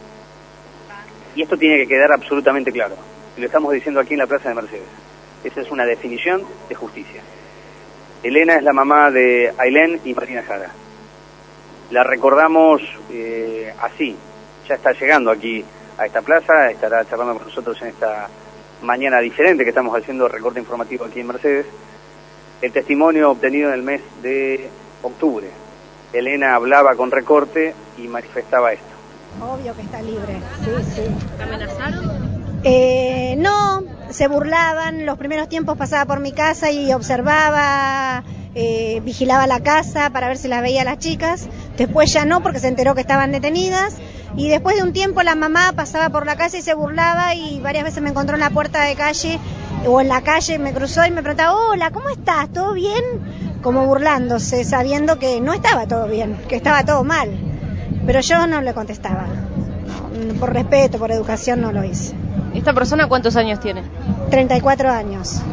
Y esto tiene que quedar absolutamente claro. Y lo estamos diciendo aquí en la Plaza de Mercedes. Esa es una definición de justicia. Elena es la mamá de Ailén y Marina Jara. La recordamos eh, así. Ya está llegando aquí a esta plaza, estará charlando con nosotros en esta mañana diferente que estamos haciendo recorte informativo aquí en Mercedes. El testimonio obtenido en el mes de octubre. Elena hablaba con recorte y manifestaba esto. Obvio que está libre, sí, sí. ¿Te amenazaron? Eh, no, se burlaban, los primeros tiempos pasaba por mi casa y observaba, eh, vigilaba la casa para ver si las veía las chicas, después ya no porque se enteró que estaban detenidas y después de un tiempo la mamá pasaba por la calle y se burlaba y varias veces me encontró en la puerta de calle o en la calle, me cruzó y me preguntaba, hola, ¿cómo estás? ¿Todo bien? Como burlándose, sabiendo que no estaba todo bien, que estaba todo mal. Pero yo no le contestaba. Por respeto, por educación no lo hice. ¿Esta persona cuántos años tiene? treinta y cuatro años.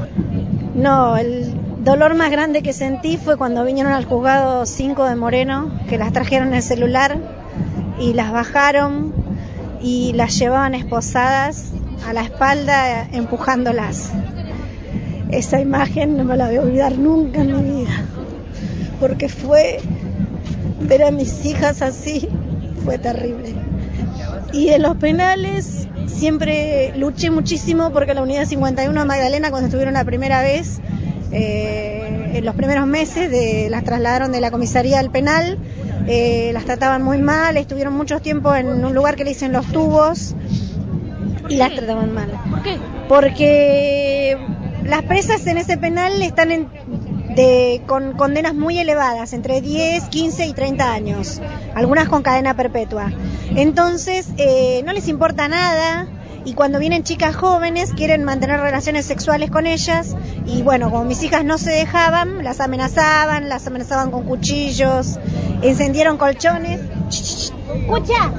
No, el dolor más grande que sentí fue cuando vinieron al juzgado cinco de Moreno, que las trajeron en el celular y las bajaron y las llevaban esposadas a la espalda empujándolas. Esa imagen no me la voy a olvidar nunca en mi vida, porque fue, ver a mis hijas así, fue terrible. Y en los penales siempre luché muchísimo porque la unidad cincuenta y uno de Magdalena, cuando estuvieron la primera vez, eh, en los primeros meses, de, las trasladaron de la comisaría al penal, eh, las trataban muy mal, estuvieron mucho tiempo en un lugar que le dicen Los Tubos, y las trataban mal. ¿Por qué? Porque las presas en ese penal están en, de, con condenas muy elevadas, entre diez, quince y treinta años, algunas con cadena perpetua. Entonces, eh, no les importa nada, y cuando vienen chicas jóvenes quieren mantener relaciones sexuales con ellas, y bueno, como mis hijas no se dejaban, las amenazaban, las amenazaban con cuchillos, encendieron colchones. ¡Escucha!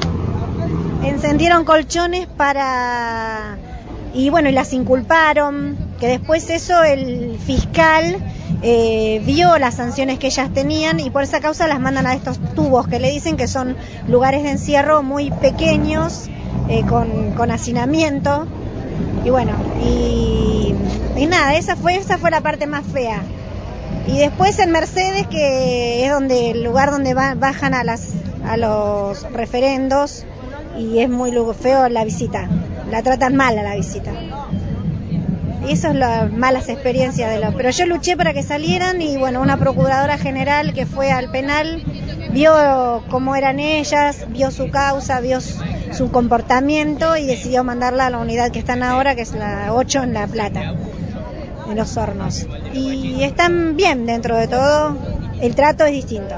Encendieron colchones para... Y bueno, y las inculparon, que después eso el fiscal eh, vio las sanciones que ellas tenían y por esa causa las mandan a estos tubos que le dicen que son lugares de encierro muy pequeños, eh, con, con hacinamiento. Y bueno, y, y nada, esa fue, esa fue la parte más fea. Y después en Mercedes, que es donde el lugar donde va, bajan a, las, a los referendos, y es muy feo la visita. La tratan mal a la visita. Y eso es las malas experiencias de los... Pero yo luché para que salieran y bueno, una procuradora general que fue al penal vio cómo eran ellas, vio su causa, vio su, su comportamiento y decidió mandarla a la unidad que están ahora, que es la ocho en La Plata, en Los Hornos. Y están bien dentro de todo, el trato es distinto.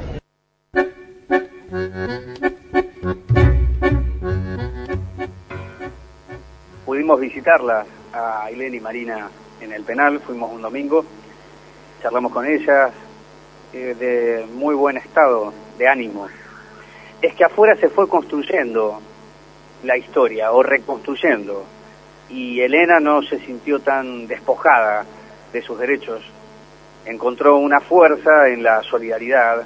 Pudimos visitarlas a Ailén y Marina en el penal, fuimos un domingo, charlamos con ellas, eh, de muy buen estado de ánimo. Es que afuera se fue construyendo la historia, o reconstruyendo, y Elena no se sintió tan despojada de sus derechos, encontró una fuerza en la solidaridad,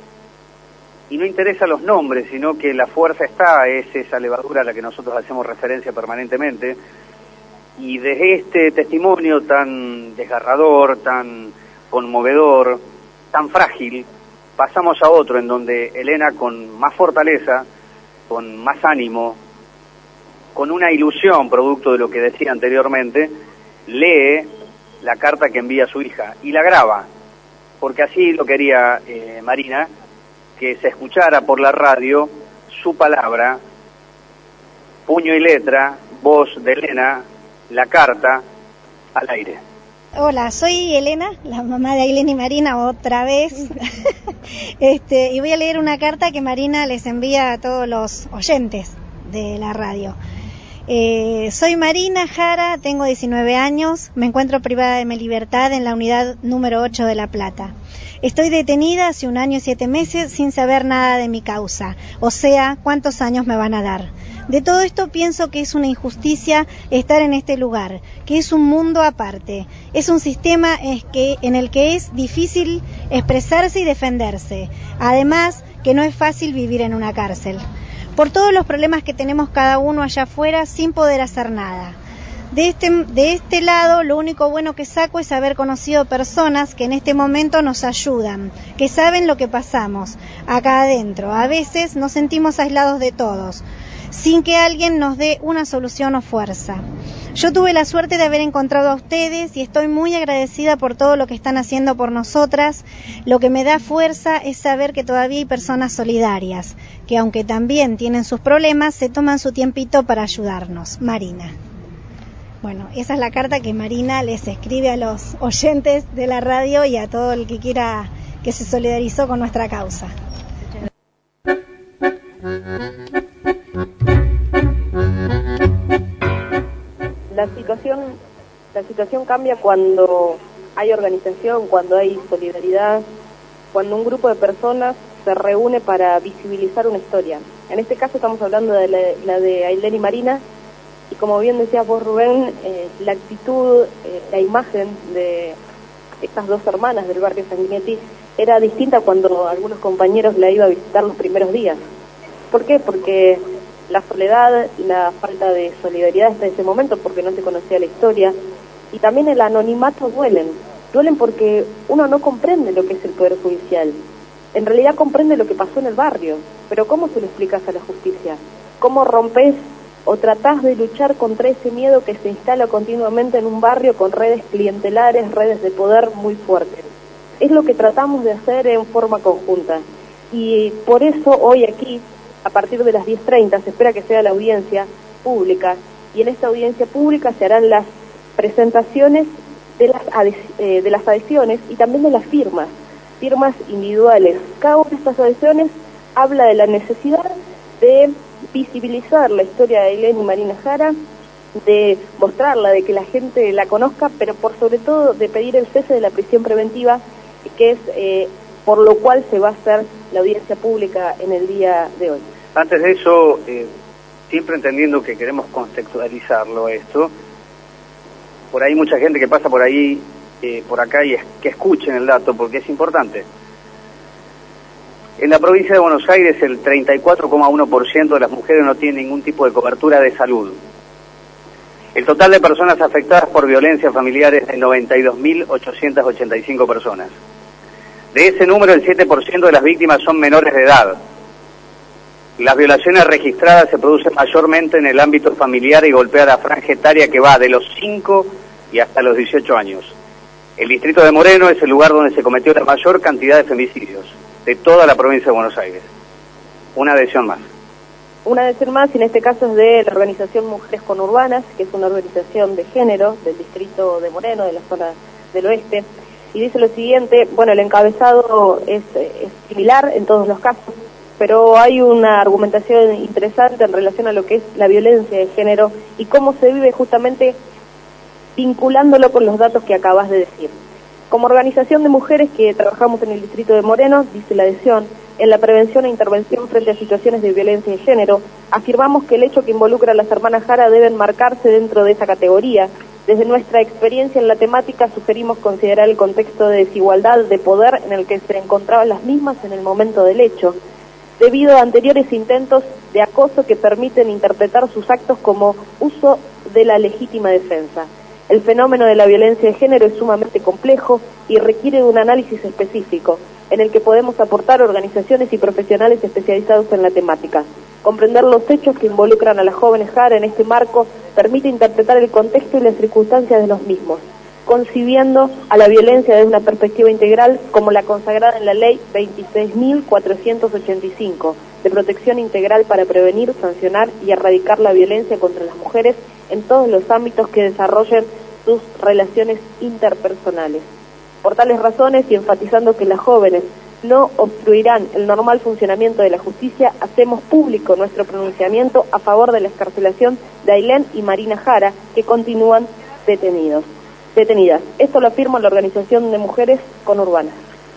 y no interesa los nombres, sino que la fuerza está, es esa levadura a la que nosotros hacemos referencia permanentemente. Y de este testimonio tan desgarrador, tan conmovedor, tan frágil, pasamos a otro en donde Elena, con más fortaleza, con más ánimo, con una ilusión producto de lo que decía anteriormente, lee la carta que envía a su hija y la graba, porque así lo quería eh, Marina, que se escuchara por la radio su palabra, puño y letra, voz de Elena, la carta al aire. Hola, soy Elena, la mamá de Ailén y Marina otra vez. este, y voy a leer una carta que Marina les envía a todos los oyentes de la radio. Eh, soy Marina Jara, tengo diecinueve años, me encuentro privada de mi libertad en la unidad número ocho de La Plata. Estoy detenida hace un año y siete meses sin saber nada de mi causa, o sea, cuántos años me van a dar. De todo esto pienso que es una injusticia estar en este lugar, que es un mundo aparte, es un sistema es que, en el que es difícil expresarse y defenderse, además que no es fácil vivir en una cárcel, por todos los problemas que tenemos cada uno allá afuera sin poder hacer nada. De este, de este lado, lo único bueno que saco es haber conocido personas que en este momento nos ayudan, que saben lo que pasamos acá adentro. A veces nos sentimos aislados de todos, sin que alguien nos dé una solución o fuerza. Yo tuve la suerte de haber encontrado a ustedes y estoy muy agradecida por todo lo que están haciendo por nosotras. Lo que me da fuerza es saber que todavía hay personas solidarias, que aunque también tienen sus problemas, se toman su tiempito para ayudarnos. Marina. Bueno, esa es la carta que Marina les escribe a los oyentes de la radio y a todo el que quiera que se solidarizó con nuestra causa. La situación, la situación cambia cuando hay organización, cuando hay solidaridad, cuando un grupo de personas se reúne para visibilizar una historia. En este caso estamos hablando de la, la de Ailén y Marina, y como bien decías vos, Rubén, eh, la actitud, eh, la imagen de estas dos hermanas del barrio Sanguinetti era distinta cuando algunos compañeros la iban a visitar los primeros días. ¿Por qué? Porque la soledad, la falta de solidaridad hasta ese momento, porque no se conocía la historia, y también el anonimato duelen. Duelen porque uno no comprende lo que es el Poder Judicial. En realidad comprende lo que pasó en el barrio, pero ¿cómo se lo explicas a la justicia? ¿Cómo rompes o tratás de luchar contra ese miedo que se instala continuamente en un barrio con redes clientelares, redes de poder muy fuertes? Es lo que tratamos de hacer en forma conjunta. Y por eso hoy aquí, a partir de las diez treinta, se espera que sea la audiencia pública, y en esta audiencia pública se harán las presentaciones de las, eh, de las adhesiones y también de las firmas, firmas individuales. Cada una de estas adhesiones habla de la necesidad de visibilizar la historia de Ailén y Marina Jara, de mostrarla, de que la gente la conozca, pero por sobre todo de pedir el cese de la prisión preventiva, que es eh, por lo cual se va a hacer la audiencia pública en el día de hoy. Antes de eso, eh, siempre entendiendo que queremos contextualizarlo esto, por ahí mucha gente que pasa por ahí, eh, por acá, y es, que escuchen el dato porque es importante. En la provincia de Buenos Aires el treinta y cuatro coma uno por ciento de las mujeres no tienen ningún tipo de cobertura de salud. El total de personas afectadas por violencia familiar es de noventa y dos mil ochocientas ochenta y cinco personas. De ese número, el siete por ciento de las víctimas son menores de edad. Las violaciones registradas se producen mayormente en el ámbito familiar y golpea la franja etaria que va de los cinco y hasta los dieciocho años. El distrito de Moreno es el lugar donde se cometió la mayor cantidad de femicidios de toda la provincia de Buenos Aires. Una adhesión más. Una adhesión más, y en este caso es de la organización Mujeres Conurbanas, que es una organización de género del distrito de Moreno, de la zona del oeste, y dice lo siguiente: bueno, el encabezado es, es similar en todos los casos, pero hay una argumentación interesante en relación a lo que es la violencia de género y cómo se vive, justamente vinculándolo con los datos que acabas de decir. Como organización de mujeres que trabajamos en el distrito de Moreno, dice la adhesión, en la prevención e intervención frente a situaciones de violencia de género, afirmamos que el hecho que involucra a las hermanas Jara deben marcarse dentro de esa categoría. Desde nuestra experiencia en la temática sugerimos considerar el contexto de desigualdad de poder en el que se encontraban las mismas en el momento del hecho, debido a anteriores intentos de acoso que permiten interpretar sus actos como uso de la legítima defensa. El fenómeno de la violencia de género es sumamente complejo y requiere de un análisis específico, en el que podemos aportar organizaciones y profesionales especializados en la temática. Comprender los hechos que involucran a las jóvenes Jara en este marco permite interpretar el contexto y las circunstancias de los mismos, concibiendo a la violencia desde una perspectiva integral como la consagrada en la Ley veintiséis mil cuatrocientos ochenta y cinco, de protección integral para prevenir, sancionar y erradicar la violencia contra las mujeres en todos los ámbitos que desarrollen sus relaciones interpersonales. Por tales razones, y enfatizando que las jóvenes no obstruirán el normal funcionamiento de la justicia, hacemos público nuestro pronunciamiento a favor de la excarcelación de Ailén y Marina Jara, que continúan detenidos, detenidas. Esto lo afirma la Organización de Mujeres Conurbanas.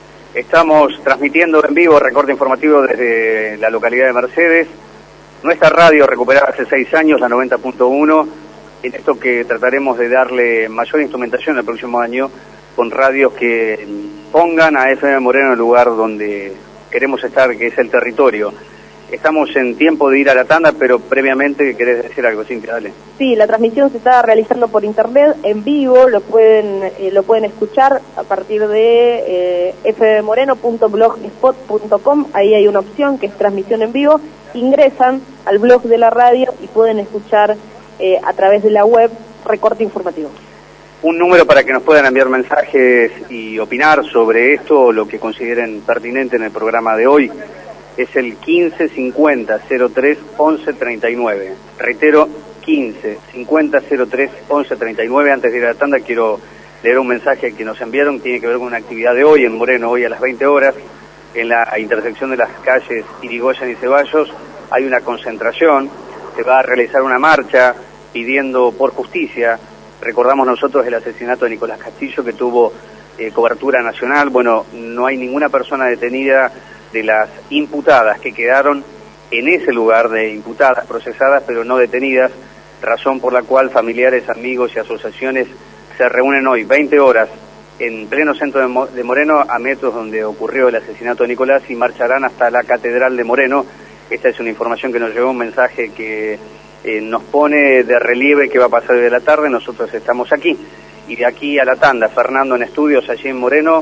Estamos transmitiendo en vivo recorte informativo desde la localidad de Mercedes. Nuestra radio recuperada hace seis años, la noventa punto uno, en esto que trataremos de darle mayor instrumentación el próximo año, con radios que pongan a F M Moreno en el lugar donde queremos estar, que es el territorio. Estamos en tiempo de ir a la tanda, pero previamente querés decir algo, Cintia, dale. Sí, la transmisión se está realizando por internet, en vivo, lo pueden eh, lo pueden escuchar a partir de eh, f m moreno punto blogspot punto com, ahí hay una opción que es transmisión en vivo, ingresan al blog de la radio y pueden escuchar eh, a través de la web recorte informativo. Un número para que nos puedan enviar mensajes y opinar sobre esto o lo que consideren pertinente en el programa de hoy es el quince cincuenta cero tres once treinta y nueve. Reitero, quince cincuenta cero tres once treinta y nueve. Antes de ir a la tanda quiero leer un mensaje que nos enviaron, tiene que ver con una actividad de hoy en Moreno, hoy a las veinte horas, en la intersección de las calles Irigoyen y Ceballos. Hay una concentración, se va a realizar una marcha pidiendo por justicia. Recordamos nosotros el asesinato de Nicolás Castillo, que tuvo eh, cobertura nacional. Bueno, no hay ninguna persona detenida de las imputadas que quedaron en ese lugar, de imputadas, procesadas, pero no detenidas, razón por la cual familiares, amigos y asociaciones se reúnen hoy, veinte horas, en pleno centro de, Mo de Moreno, a metros donde ocurrió el asesinato de Nicolás, y marcharán hasta la Catedral de Moreno. Esta es una información que nos llegó, un mensaje que Eh, nos pone de relieve que va a pasar hoy de la tarde. Nosotros estamos aquí, y de aquí a la tanda, Fernando en estudios allí en Moreno,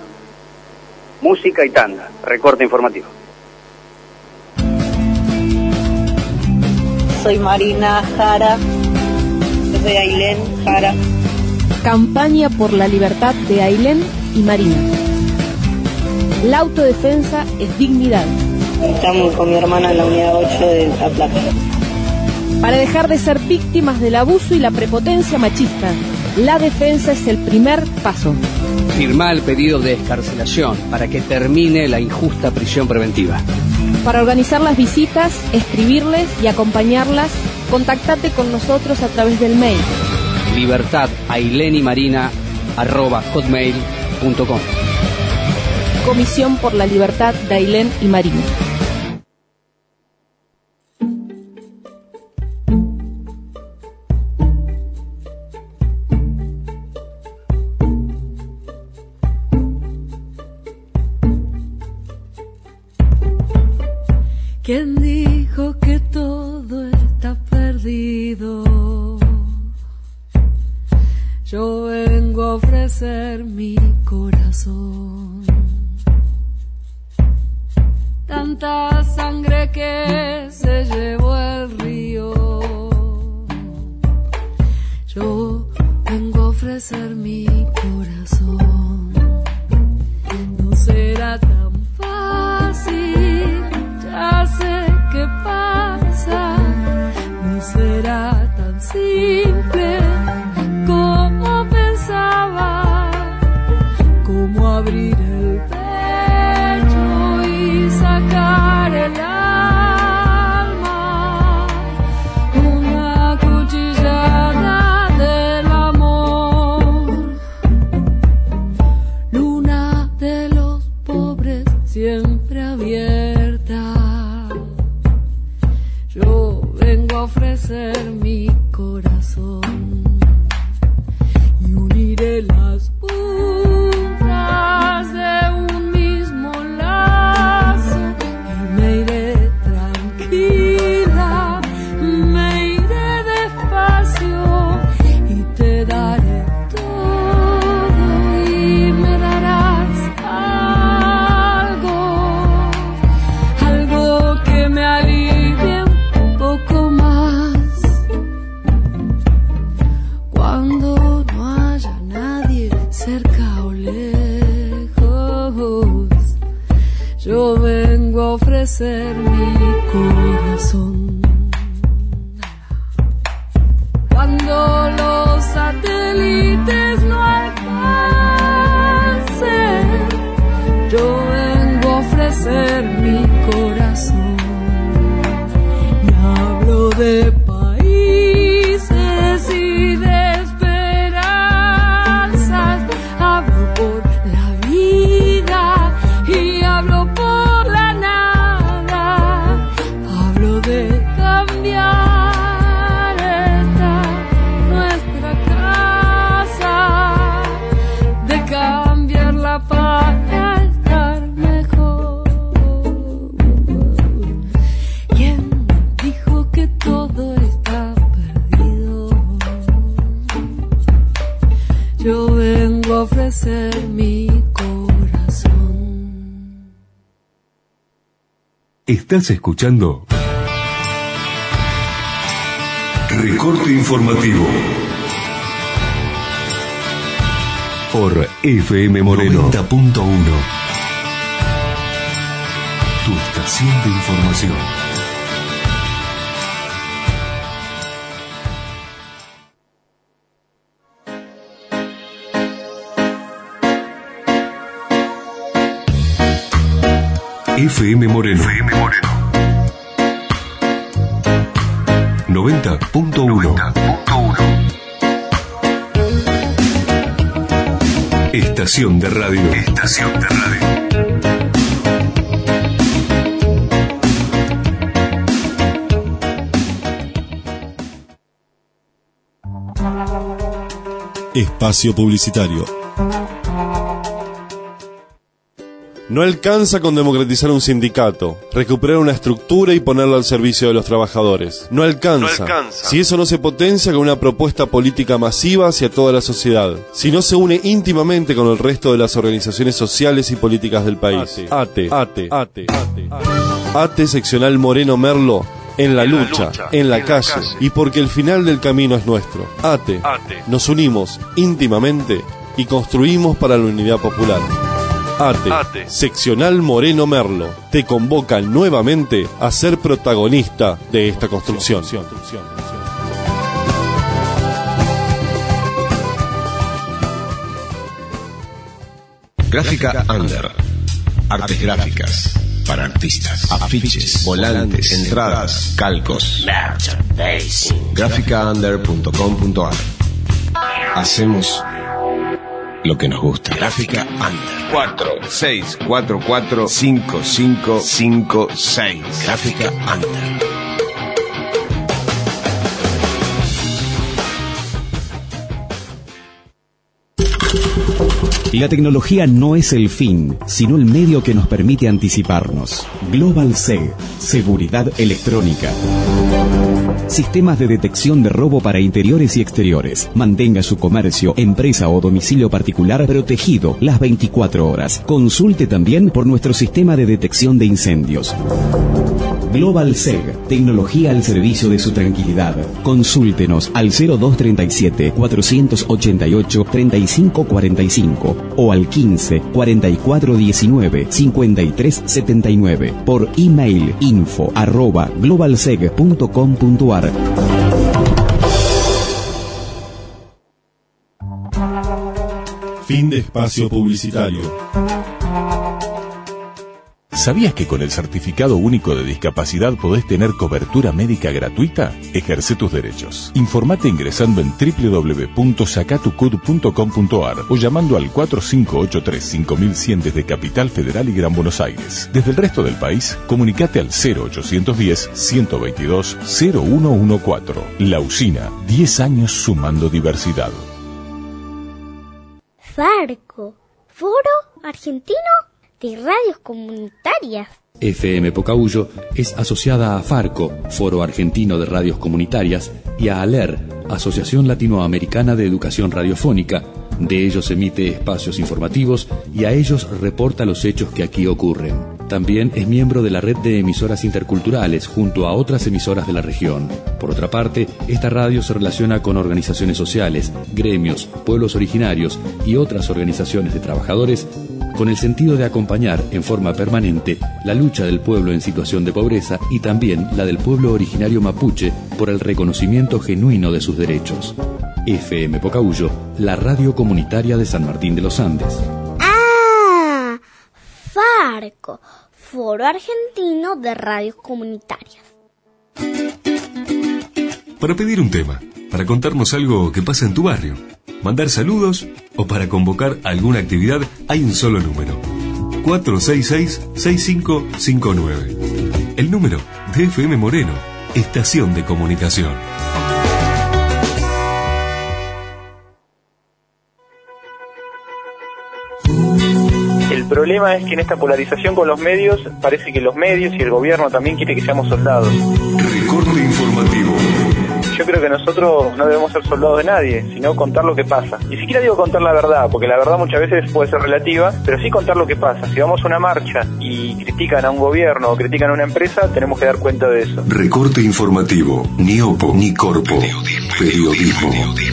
música y tanda, recorte informativo. Soy Marina Jara, soy Ailén Jara. Campaña por la libertad de Ailén y Marina. La autodefensa es dignidad. Estamos con mi hermana en la unidad ocho de La Plata. Para dejar de ser víctimas del abuso y la prepotencia machista, la defensa es el primer paso. Firmá el pedido de excarcelación para que termine la injusta prisión preventiva. Para organizar las visitas, escribirles y acompañarlas, contactate con nosotros a través del mail libertad ailén y marina arroba hotmail punto com. Comisión por la Libertad de Ailén y Marina. ¿Quién dijo que todo está perdido? Yo vengo a ofrecer mi corazón. Tanta sangre que se llevó el río. Yo vengo a ofrecer abrir el pecho y sacar el alma, una cuchillada del amor, luna de los pobres siempre abierta. Yo vengo a ofrecer mi corazón y uniré las puntas de un mismo lazo y me iré tranquila, me iré despacio y te daré todo y me darás algo, algo que me alivie un poco más. Cuando no haya nadie cerca o lejos, yo vengo a ofrecer mi corazón. Cuando los satélites no alcancen, yo vengo a ofrecer mi corazón. Y hablo de países y de esperanzas, hablo por la vida y hablo por la nada, hablo de cambiar esta nuestra casa, de cambiarla para estar mejor. ¿Quién dijo que todo está perdido? Yo vengo a ofrecer mi corazón. Estás escuchando Recorte Informativo por F M Moreno noventa punto uno. Tu estación de información. F M Moreno. F M Moreno. noventa punto uno. Estación de radio. Estación de radio. Espacio publicitario. No alcanza con democratizar un sindicato, recuperar una estructura y ponerlo al servicio de los trabajadores. No alcanza, no alcanza. Si eso no se potencia con una propuesta política masiva hacia toda la sociedad, si no se une íntimamente con el resto de las organizaciones sociales y políticas del país. ATE, ATE, ATE, ATE, ATE seccional Moreno Merlo, en la lucha, en la calle, y porque el final del camino es nuestro. ATE, nos unimos íntimamente y construimos para la unidad popular. ATE, ATE, seccional Moreno Merlo, te convoca nuevamente a ser protagonista de esta construcción. Gráfica Under, artes gráficas para artistas, afiches, volantes, entradas, calcos. gráfica under punto com punto a r. Hacemos lo que nos gusta. Gráfica Under. cuatro seis cuatro cuatro cinco cinco cinco seis. Gráfica Under. La tecnología no es el fin, sino el medio que nos permite anticiparnos. Global S E G, seguridad electrónica. Sistemas de detección de robo para interiores y exteriores. Mantenga su comercio, empresa o domicilio particular protegido las veinticuatro horas. Consulte también por nuestro sistema de detección de incendios. Global S E G, tecnología al servicio de su tranquilidad. Consúltenos al cero dos treinta y siete, cuatrocientos ochenta y ocho, treinta y cinco cuarenta y cinco o al quince, cuarenta y cuatro diecinueve, cincuenta y tres setenta y nueve por email info arroba globalseg punto com punto a r. Fin de espacio publicitario. ¿Sabías que con el Certificado Único de Discapacidad podés tener cobertura médica gratuita? Ejerce tus derechos. Informate ingresando en doble u doble u doble u punto sacatucud punto com punto ar o llamando al cuatro cinco ocho tres cinco mil cien desde Capital Federal y Gran Buenos Aires. Desde el resto del país, comunicate al cero ochocientos diez, ciento veintidós, cero uno catorce. La Usina, diez años sumando diversidad. Farco, Foro Argentino de Radios Comunitarias. F M Pocahuyo es asociada a Farco, Foro Argentino de Radios Comunitarias, y a ALER, Asociación Latinoamericana de Educación Radiofónica. De ellos emite espacios informativos y a ellos reporta los hechos que aquí ocurren. También es miembro de la red de emisoras interculturales junto a otras emisoras de la región. Por otra parte, esta radio se relaciona con organizaciones sociales, gremios, pueblos originarios y otras organizaciones de trabajadores con el sentido de acompañar en forma permanente la lucha del pueblo en situación de pobreza y también la del pueblo originario mapuche por el reconocimiento genuino de sus derechos. F M Pocahuyo, la radio comunitaria de San Martín de los Andes. ¡Ah! Farco, Foro Argentino de Radios Comunitarias. Para pedir un tema, para contarnos algo que pasa en tu barrio, mandar saludos o para convocar alguna actividad, hay un solo número: cuatro seis seis, seis cinco cinco nueve. El número de F M Moreno, Estación de Comunicación. El problema es que en esta polarización con los medios, parece que los medios y el gobierno también quiere que seamos soldados. Recorte informativo. Yo creo que nosotros no debemos ser soldados de nadie, sino contar lo que pasa. Ni siquiera digo contar la verdad, porque la verdad muchas veces puede ser relativa, pero sí contar lo que pasa. Si vamos a una marcha y critican a un gobierno o critican a una empresa, tenemos que dar cuenta de eso. Recorte informativo, ni opo, ni corpo. Periodismo.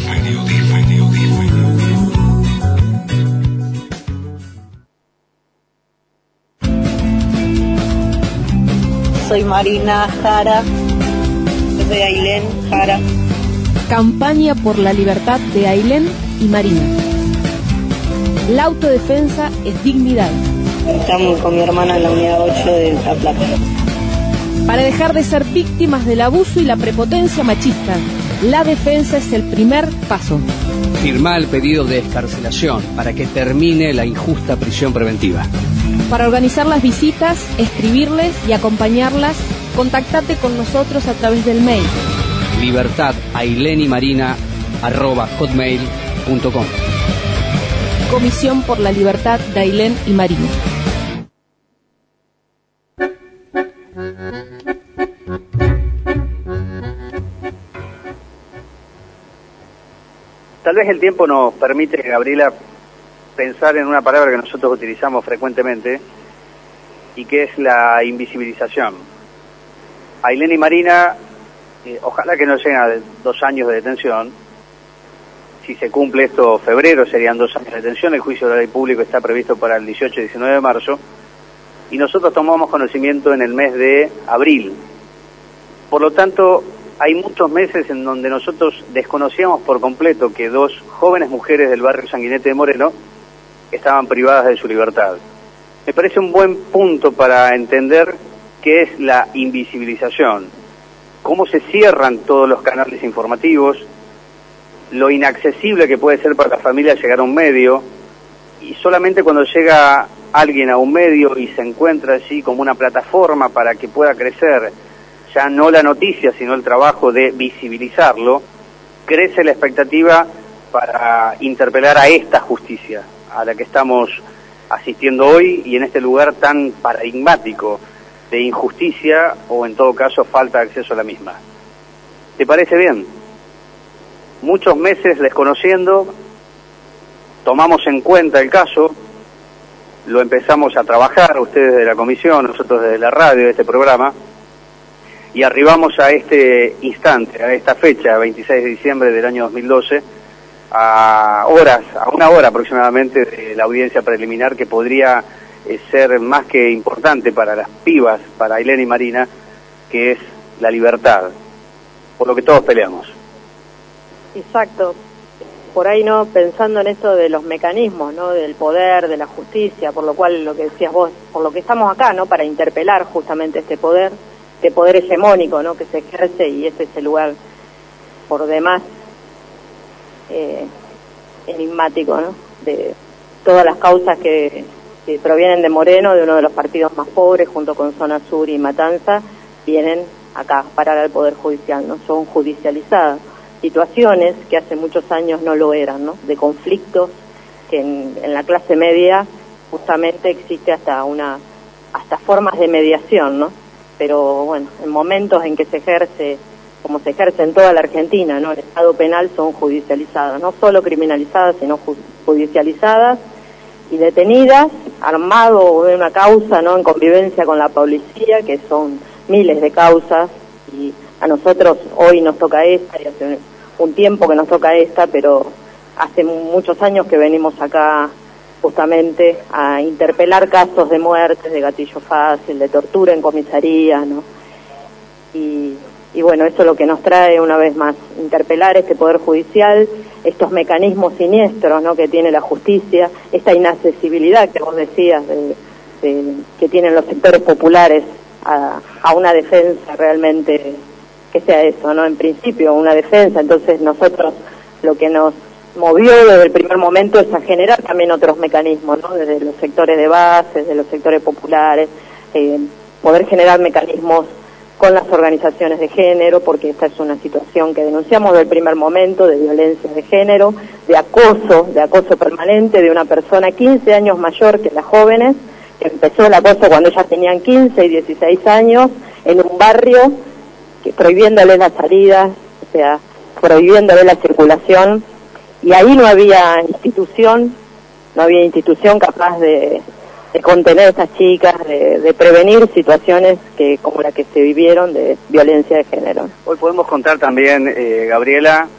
Soy Marina Jara. Yo soy Ailén Jara. Campaña por la libertad de Ailén y Marina. La autodefensa es dignidad. Estamos con mi hermana en la unidad ocho de La Plata. Para dejar de ser víctimas del abuso y la prepotencia machista, la defensa es el primer paso. Firmá el pedido de excarcelación para que termine la injusta prisión preventiva. Para organizar las visitas, escribirles y acompañarlas, contactate con nosotros a través del mail libertad ailén y marina arroba hotmail punto com. Comisión por la Libertad de Ailén y Marina. Tal vez el tiempo nos permite, Gabriela, pensar en una palabra que nosotros utilizamos frecuentemente y que es la invisibilización. Ailén y Marina, eh, ojalá que no lleguen a dos años de detención. Si se cumple esto febrero serían dos años de detención. El juicio de la ley público está previsto para el dieciocho y diecinueve de marzo y nosotros tomamos conocimiento en el mes de abril. Por lo tanto, hay muchos meses en donde nosotros desconocíamos por completo que dos jóvenes mujeres del barrio Sanguinete de Moreno estaban privadas de su libertad. Me parece un buen punto para entender qué es la invisibilización, cómo se cierran todos los canales informativos, lo inaccesible que puede ser para la familia llegar a un medio, y solamente cuando llega alguien a un medio y se encuentra allí como una plataforma para que pueda crecer, ya no la noticia, sino el trabajo de visibilizarlo, crece la expectativa para interpelar a esta justicia, a la que estamos asistiendo hoy y en este lugar tan paradigmático de injusticia o en todo caso falta de acceso a la misma. ¿Te parece bien? Muchos meses desconociendo, tomamos en cuenta el caso, lo empezamos a trabajar, ustedes de la comisión, nosotros desde la radio, de este programa, y arribamos a este instante, a esta fecha, veintiséis de diciembre del año dos mil doce, a horas, a una hora aproximadamente de la audiencia preliminar que podría eh, ser más que importante para las pibas, para Ailén y Marina, que es la libertad, por lo que todos peleamos. Exacto. por ahí no pensando en esto de los mecanismos, ¿no? Del poder, de la justicia, por lo cual lo que decías vos, por lo que estamos acá, ¿no? Para interpelar justamente este poder, este poder hegemónico, ¿no? Que se ejerce, y ese es el lugar por demás eh, enigmático, ¿no? De todas las causas que, que provienen de Moreno, de uno de los partidos más pobres, junto con Zona Sur y Matanza, vienen acá a parar al Poder Judicial, ¿no? Son judicializadas. Situaciones que hace muchos años no lo eran, ¿no? De conflictos que en, en la clase media justamente existe hasta una hasta formas de mediación, ¿no? Pero bueno, en momentos en que se ejerce, como se ejerce en toda la Argentina, ¿no? El Estado penal son judicializadas, no solo criminalizadas, sino ju- judicializadas y detenidas, armado de una causa, ¿no? En convivencia con la policía, que son miles de causas, y a nosotros hoy nos toca esta, y hace un tiempo que nos toca esta, pero hace muchos años que venimos acá justamente a interpelar casos de muertes, de gatillo fácil, de tortura en comisaría, ¿no? Y, y bueno, eso es lo que nos trae una vez más, interpelar este Poder Judicial, estos mecanismos siniestros, ¿no? Que tiene la justicia, esta inaccesibilidad que vos decías de, de, que tienen los sectores populares a, a una defensa realmente que sea eso, ¿no? En principio una defensa. Entonces nosotros lo que nos movió desde el primer momento es a generar también otros mecanismos, ¿no? Desde los sectores de base, desde los sectores populares, eh, poder generar mecanismos con las organizaciones de género, porque esta es una situación que denunciamos desde el primer momento, de violencia de género, de acoso, de acoso permanente de una persona quince años mayor que las jóvenes, que empezó el acoso cuando ellas tenían quince y dieciséis años, en un barrio, que prohibiéndole las salidas, o sea, prohibiéndole la circulación, y ahí no había institución, no había institución capaz de, de contener a estas chicas, de, de prevenir situaciones que como la que se vivieron de violencia de género. Hoy podemos contar también, eh, Gabriela,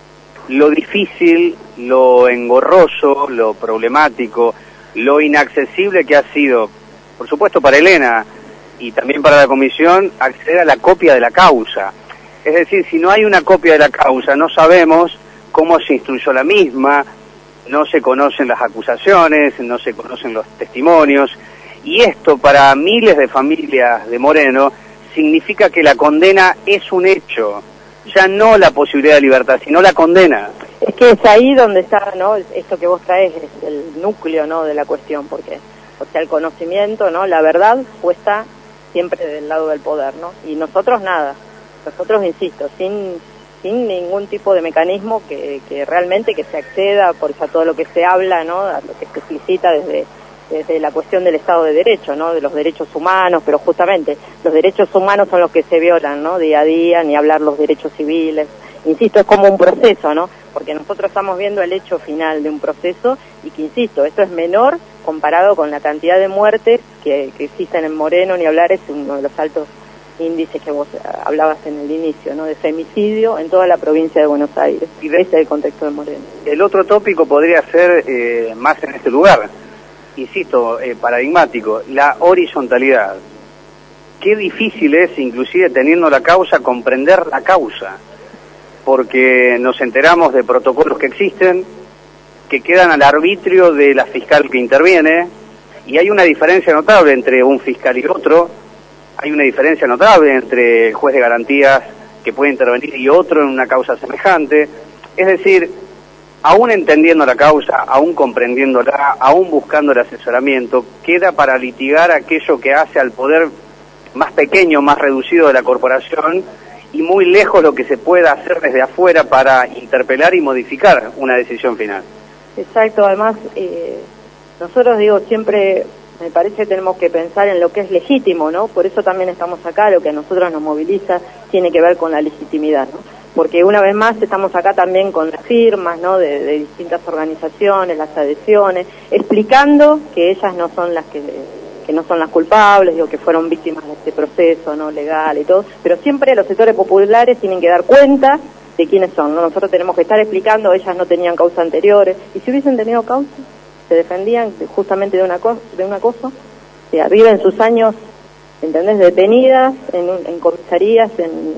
lo difícil, lo engorroso, lo problemático, lo inaccesible que ha sido, por supuesto para Elena, y también para la comisión, acceder a la copia de la causa. Es decir, si no hay una copia de la causa, no sabemos cómo se instruyó la misma, no se conocen las acusaciones, no se conocen los testimonios, y esto para miles de familias de Moreno significa que la condena es un hecho, ya no la posibilidad de libertad, sino la condena. Es que es ahí donde está, ¿no? Esto que vos traes es el núcleo, ¿no? De la cuestión, porque, o sea, el conocimiento, ¿no? La verdad puesta siempre del lado del poder, ¿no? Y nosotros nada, nosotros, insisto, sin sin ningún tipo de mecanismo que, que realmente que se acceda por a todo lo que se habla, ¿no? A lo que se explicita desde, desde la cuestión del Estado de Derecho, ¿no? De los derechos humanos, pero justamente los derechos humanos son los que se violan, ¿no? Día a día, ni hablar los derechos civiles. Insisto, es como un proceso, ¿no? Porque nosotros estamos viendo el hecho final de un proceso y que, insisto, esto es menor comparado con la cantidad de muertes que, que existen en Moreno, ni hablar, es uno de los altos índices que vos hablabas en el inicio, ¿no? De femicidio en toda la provincia de Buenos Aires. Y ese es el contexto de Moreno. El otro tópico podría ser, eh, más en este lugar, insisto, eh, paradigmático, la horizontalidad. Qué difícil es, inclusive teniendo la causa, comprender la causa, porque nos enteramos de protocolos que existen, que quedan al arbitrio de la fiscal que interviene, y hay una diferencia notable entre un fiscal y otro. Hay una diferencia notable entre el juez de garantías que puede intervenir y otro en una causa semejante. Es decir, aún entendiendo la causa, aún comprendiéndola, aún buscando el asesoramiento, queda para litigar aquello que hace al poder más pequeño, más reducido de la corporación, y muy lejos lo que se pueda hacer desde afuera para interpelar y modificar una decisión final. Exacto, además, eh, nosotros digo siempre... Me parece que tenemos que pensar en lo que es legítimo, ¿no? Por eso también estamos acá, lo que a nosotros nos moviliza tiene que ver con la legitimidad, ¿no? Porque una vez más estamos acá también con las firmas, ¿no? De, de distintas organizaciones, las adhesiones, explicando que ellas no son las que, que no son las culpables, digo, que fueron víctimas de este proceso, ¿no? Legal y todo, pero siempre los sectores populares tienen que dar cuenta de quiénes son, ¿no? Nosotros tenemos que estar explicando, ellas no tenían causa anteriores, y si hubiesen tenido causa, se defendían justamente de una cosa, de un acoso, que viven sus años, ¿entendés?, detenidas en, en comisarías, en, en,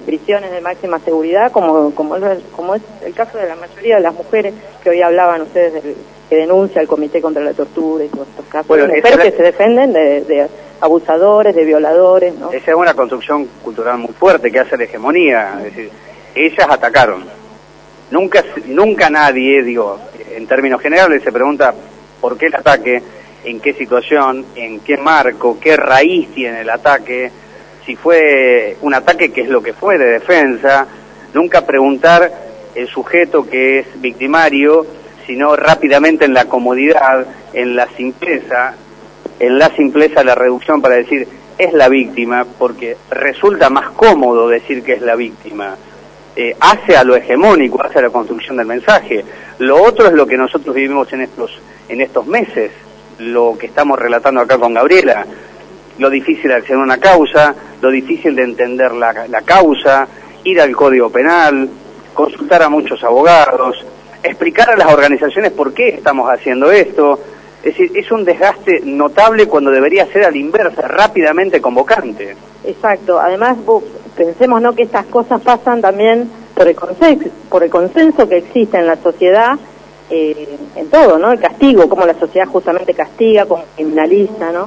prisiones de máxima seguridad, como como es, como es el caso de la mayoría de las mujeres que hoy hablaban ustedes, del, que denuncia el Comité contra la Tortura y todos estos casos, bueno, de mujeres que se defienden de, de abusadores, de violadores, ¿no? Esa es una construcción cultural muy fuerte que hace la hegemonía, es decir, ellas atacaron. Nunca, nunca nadie, digo, en términos generales, se pregunta por qué el ataque, en qué situación, en qué marco, qué raíz tiene el ataque, si fue un ataque, qué es lo que fue de defensa. Nunca preguntar el sujeto que es victimario, sino rápidamente en la comodidad, en la simpleza, en la simpleza la reducción para decir es la víctima, porque resulta más cómodo decir que es la víctima. Eh, hace a lo hegemónico, hace a la construcción del mensaje. Lo otro es lo que nosotros vivimos en estos, en estos meses, lo que estamos relatando acá con Gabriela, lo difícil de acceder a una causa, lo difícil de entender la, la causa, ir al Código Penal, consultar a muchos abogados, explicar a las organizaciones por qué estamos haciendo esto. Es decir, es un desgaste notable cuando debería ser a la inversa, rápidamente convocante. Exacto. Además, vos, pensemos, ¿no?, que estas cosas pasan también por el consenso, por el consenso que existe en la sociedad, eh, en todo, ¿no? El castigo, cómo la sociedad justamente castiga, cómo criminaliza, ¿no?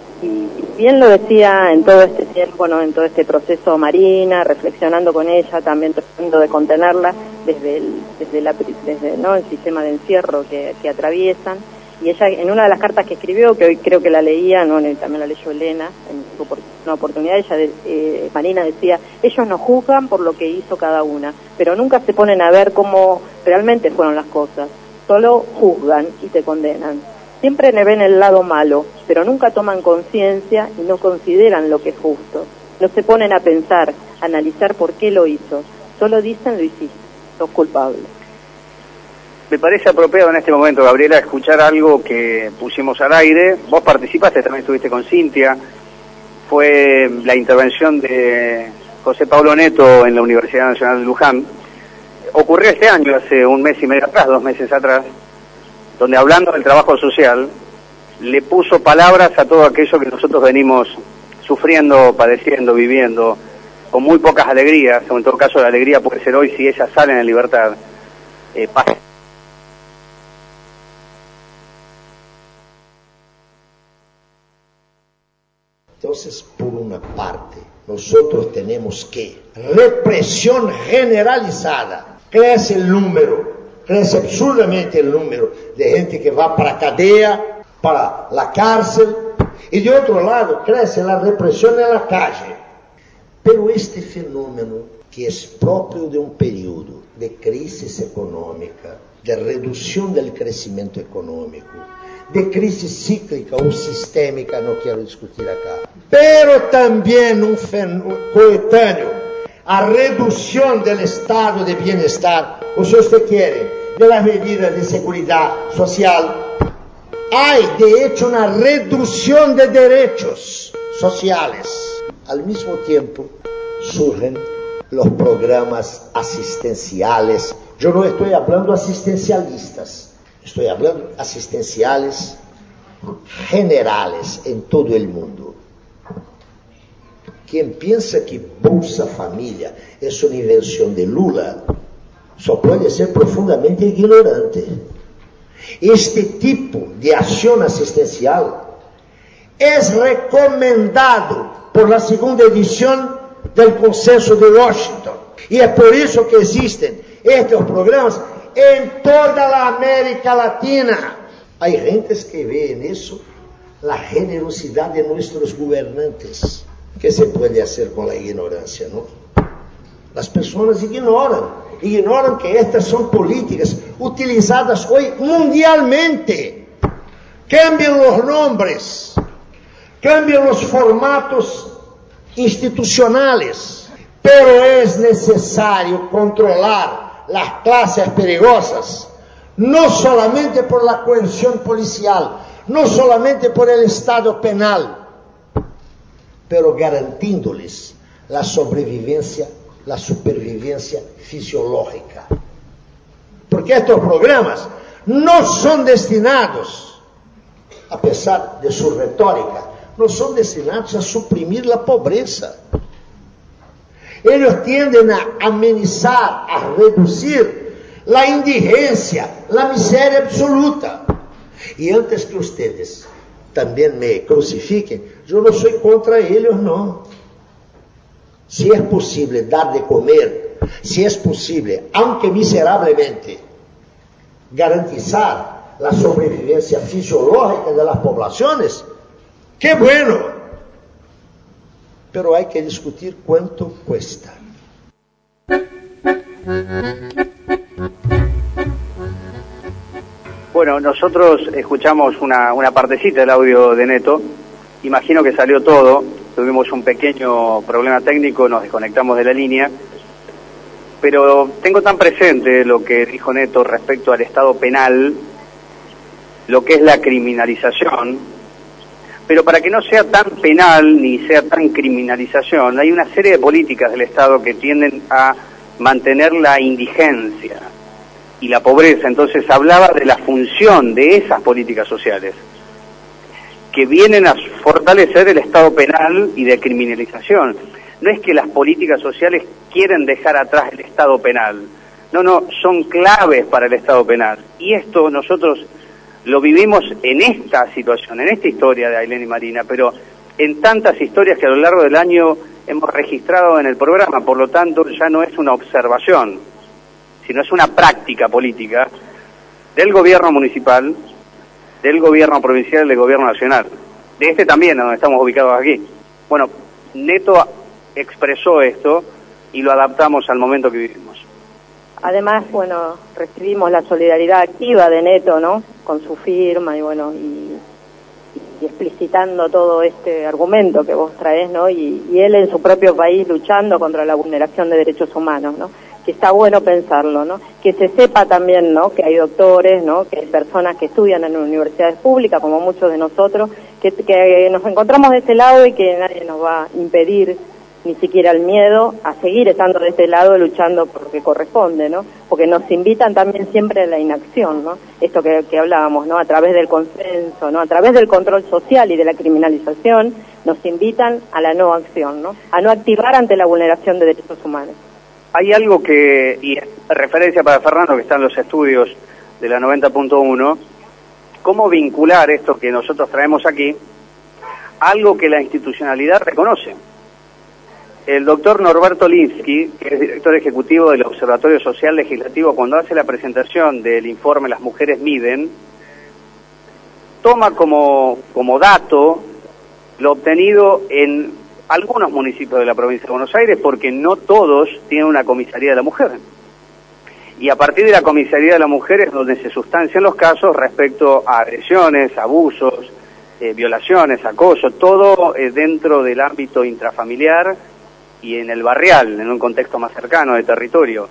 Y bien lo decía en todo este tiempo, ¿no?, en todo este proceso Marina, reflexionando con ella, también tratando de contenerla desde el, desde la, desde, ¿no?, el sistema de encierro que, que atraviesan. Y ella, en una de las cartas que escribió, que hoy creo que la leía, no, también la leyó Elena, en su una oportunidad, ella, eh, Marina decía, ellos nos juzgan por lo que hizo cada una, pero nunca se ponen a ver cómo realmente fueron las cosas, solo juzgan y te condenan. Siempre le ven el lado malo, pero nunca toman conciencia y no consideran lo que es justo. No se ponen a pensar, a analizar por qué lo hizo, solo dicen lo hiciste, sos culpable. Me parece apropiado en este momento, Gabriela, escuchar algo que pusimos al aire. Vos participaste, también estuviste con Cintia. Fue la intervención de José Pablo Neto en la Universidad Nacional de Luján. Ocurrió este año, hace un mes y medio atrás, dos meses atrás, donde hablando del trabajo social, le puso palabras a todo aquello que nosotros venimos sufriendo, padeciendo, viviendo, con muy pocas alegrías, o en todo caso la alegría puede ser hoy si ellas salen en libertad. Eh, Entonces, por una parte, nosotros tenemos que represión generalizada. Crece el número, crece absurdamente el número de gente que va para la cadea, para la cárcel, y de otro lado crece la represión en la calle. Pero este fenómeno, que es propio de un periodo de crisis económica, de reducción del crecimiento económico, de crisis cíclica o sistémica, no quiero discutir acá, pero también un fenómeno coetáneo, a reducción del estado de bienestar, o si usted quiere, de las medidas de seguridad social. Hay, de hecho, una reducción de derechos sociales. Al mismo tiempo, surgen los programas asistenciales. Yo no estoy hablando asistencialistas, estoy hablando asistenciales generales en todo el mundo. Quien piensa que Bolsa Familia es una invención de Lula, solo puede ser profundamente ignorante. Este tipo de acción asistencial es recomendado por la segunda edición del Consenso de Washington. Y es por eso que existen estos programas en toda la América Latina. Hay gentes que ven en eso la generosidad de nuestros gobernantes. ¿Qué se puede hacer con la ignorancia, no? Las personas ignoran, ignoran que estas son políticas utilizadas hoy mundialmente. Cambian los nombres, cambian los formatos institucionales, pero es necesario controlar las clases perigosas, no solamente por la coerción policial, no solamente por el Estado penal, pero garantíndoles la sobrevivencia, la supervivencia fisiológica. Porque estos programas no son destinados, a pesar de su retórica, no son destinados a suprimir la pobreza. Ellos tienden a amenizar, a reducir la indigencia, la miseria absoluta. Y antes que ustedes también me crucifiquen, yo no soy contra ellos, no. Si es posible dar de comer, si es posible, aunque miserablemente, garantizar la sobrevivencia fisiológica de las poblaciones, ¡qué bueno! Pero hay que discutir cuánto cuesta. Bueno, nosotros escuchamos una, una partecita del audio de Neto. Imagino que salió todo. Tuvimos un pequeño problema técnico, nos desconectamos de la línea. Pero tengo tan presente lo que dijo Neto respecto al Estado penal, lo que es la criminalización. Pero para que no sea tan penal ni sea tan criminalización, hay una serie de políticas del Estado que tienden a mantener la indigencia y la pobreza. Entonces hablaba de la función de esas políticas sociales, que vienen a fortalecer el Estado penal y de criminalización. No es que las políticas sociales quieren dejar atrás el Estado penal, no, no, son claves para el Estado penal. Y esto nosotros lo vivimos en esta situación, en esta historia de Ailén y Marina, pero en tantas historias que a lo largo del año hemos registrado en el programa. Por lo tanto, ya no es una observación, sino es una práctica política del gobierno municipal, del gobierno provincial y del gobierno nacional. De este también, donde estamos ubicados aquí. Bueno, Neto expresó esto y lo adaptamos al momento que vivimos. Además, bueno, recibimos la solidaridad activa de Neto, ¿no? Con su firma y bueno, y, y explicitando todo este argumento que vos traés, ¿no? Y, y él en su propio país luchando contra la vulneración de derechos humanos, ¿no? Que está bueno pensarlo, ¿no? Que se sepa también, ¿no? Que hay doctores, ¿no? Que hay personas que estudian en universidades públicas, como muchos de nosotros, que, que nos encontramos de este lado y que nadie nos va a impedir ni siquiera el miedo a seguir estando de este lado luchando por lo que corresponde, ¿no? Porque nos invitan también siempre a la inacción, ¿no? Esto que, que hablábamos, ¿no? A través del consenso, ¿no? A través del control social y de la criminalización, nos invitan a la no acción, ¿no? A no activar ante la vulneración de derechos humanos. Hay algo que, y es referencia para Fernando, que está en los estudios de la noventa punto uno, cómo vincular esto que nosotros traemos aquí a algo que la institucionalidad reconoce. El doctor Norberto Lipski, que es director ejecutivo del Observatorio Social Legislativo, cuando hace la presentación del informe Las Mujeres Miden, toma como, como dato lo obtenido en algunos municipios de la provincia de Buenos Aires, porque no todos tienen una comisaría de la mujer. Y a partir de la comisaría de la mujer es donde se sustancian los casos respecto a agresiones, abusos, eh, violaciones, acoso, todo eh, dentro del ámbito intrafamiliar y en el barrial, en un contexto más cercano de territorio.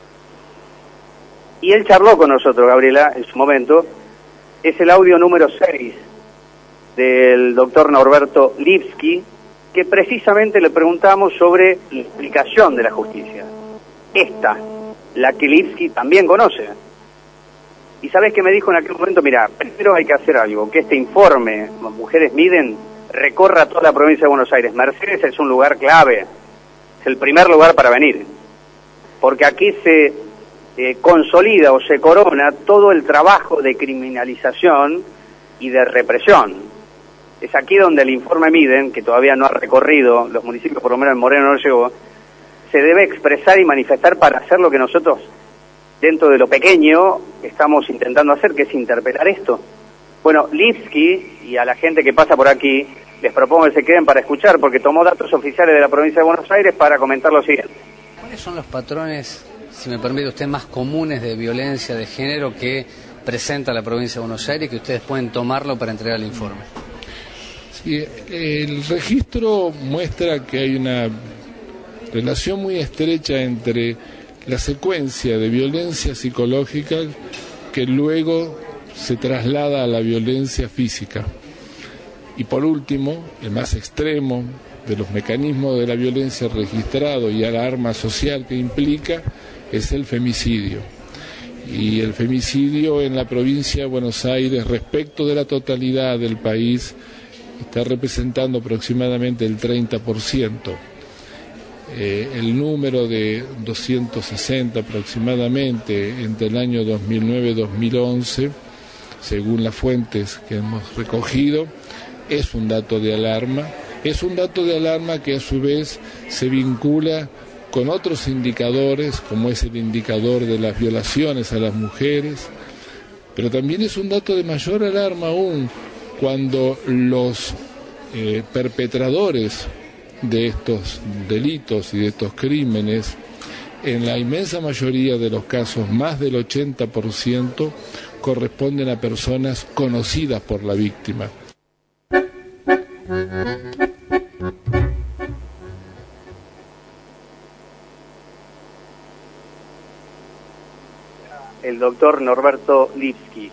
Y él charló con nosotros, Gabriela, en su momento. Es el audio número seis del doctor Norberto Lipski, que precisamente le preguntamos sobre la explicación de la justicia. Esta, la que Lipski también conoce. Y ¿sabés qué me dijo en aquel momento? Mira, primero hay que hacer algo, que este informe, Mujeres Miden, recorra toda la provincia de Buenos Aires. Mercedes es un lugar clave, es el primer lugar para venir, porque aquí se eh, consolida o se corona todo el trabajo de criminalización y de represión. Es aquí donde el informe Miden, que todavía no ha recorrido los municipios, por lo menos en Moreno no llegó, se debe expresar y manifestar para hacer lo que nosotros, dentro de lo pequeño, estamos intentando hacer, que es interpelar esto. Bueno, Lipski y a la gente que pasa por aquí, les propongo que se queden para escuchar, porque tomó datos oficiales de la provincia de Buenos Aires para comentar lo siguiente. ¿Cuáles son los patrones, si me permite usted, más comunes de violencia de género que presenta la provincia de Buenos Aires, que ustedes pueden tomarlo para entregar el informe? Sí, el registro muestra que hay una relación muy estrecha entre la secuencia de violencia psicológica que luego se traslada a la violencia física. Y por último, el más extremo de los mecanismos de la violencia registrado y a la arma social que implica es el femicidio. Y el femicidio en la provincia de Buenos Aires, respecto de la totalidad del país, está representando aproximadamente el treinta por ciento. eh, el número de doscientos sesenta aproximadamente entre el año dos mil nueve y dos mil once, según las fuentes que hemos recogido, es un dato de alarma. Es un dato de alarma que a su vez se vincula con otros indicadores, como es el indicador de las violaciones a las mujeres, pero también es un dato de mayor alarma aún cuando los eh, perpetradores de estos delitos y de estos crímenes, en la inmensa mayoría de los casos, más del ochenta por ciento, corresponden a personas conocidas por la víctima. El doctor Norberto Lipski,